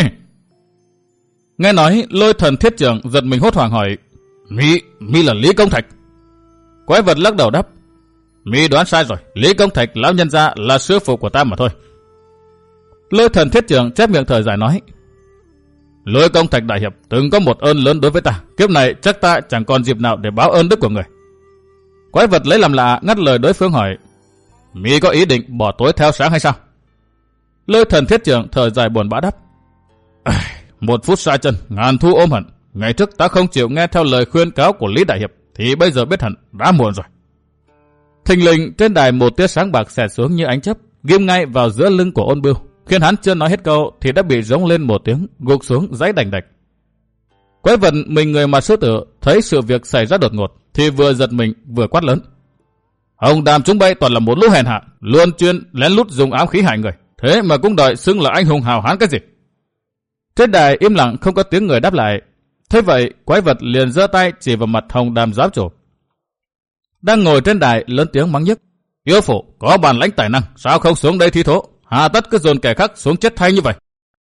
Nghe nói, Lôi Thần Thiết Trưởng giật mình hốt hoảng hỏi: Mi là Lý Công Thạch?" Quái vật lắc đầu đáp: "Mi đoán sai rồi, Lý Công Thạch lão nhân gia là sư phụ của ta mà thôi." Lôi Thần Thiết Trưởng chép miệng thở dài nói: "Lôi Công Thạch đại hiệp từng có một ơn lớn đối với ta, kiếp này chắc ta chẳng còn dịp nào để báo ơn đức của người." Quái vật lấy làm lạ ngắt lời đối phương hỏi: "Mi có ý định bỏ tối theo sáng hay sao?" Lôi Thần Thiết Trưởng thở dài buồn bã đáp: "1 phút sai chân, ngàn thu ôm hận. Ngày trước ta không chịu nghe theo lời khuyên cáo của Lý đại hiệp, thì bây giờ biết hận đã muộn rồi." Thình lình trên đài một tia sáng bạc xẹt xuống như ánh chớp, ghim ngay vào giữa lưng của Ôn Bưu, khiến hắn chưa nói hết câu thì đã bị rống lên một tiếng, gục xuống dãy đành đạch. Quái vật mình người mặt sư tử thấy sự việc xảy ra đột ngột thì vừa giật mình vừa quát lớn: Hồng Đàm chúng bay toàn là một lũ hèn hạ, luôn chuyên lén lút dùng ám khí hại người. Thế mà cũng đòi xưng là anh hùng hào hán cái gì? Trên đài im lặng không có tiếng người đáp lại. Thế vậy, quái vật liền giơ tay chỉ vào mặt Hồng Đàm giáp chủ. Đang ngồi trên đài lớn tiếng mắng nhức. Yêu phụ, có bản lãnh tài năng, sao không xuống đây thi thố? Hà tất cứ dồn kẻ khác xuống chết thay như vậy.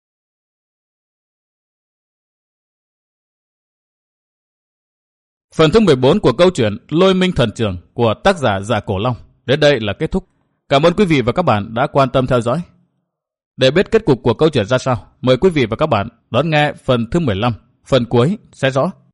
Phần thứ 14 của câu chuyện Lôi Minh Thần Trường của tác giả Dạ Cổ Long đến đây là kết thúc. Cảm ơn quý vị và các bạn đã quan tâm theo dõi. Để biết kết cục của câu chuyện ra sao, mời quý vị và các bạn đón nghe phần thứ 15, phần cuối sẽ rõ.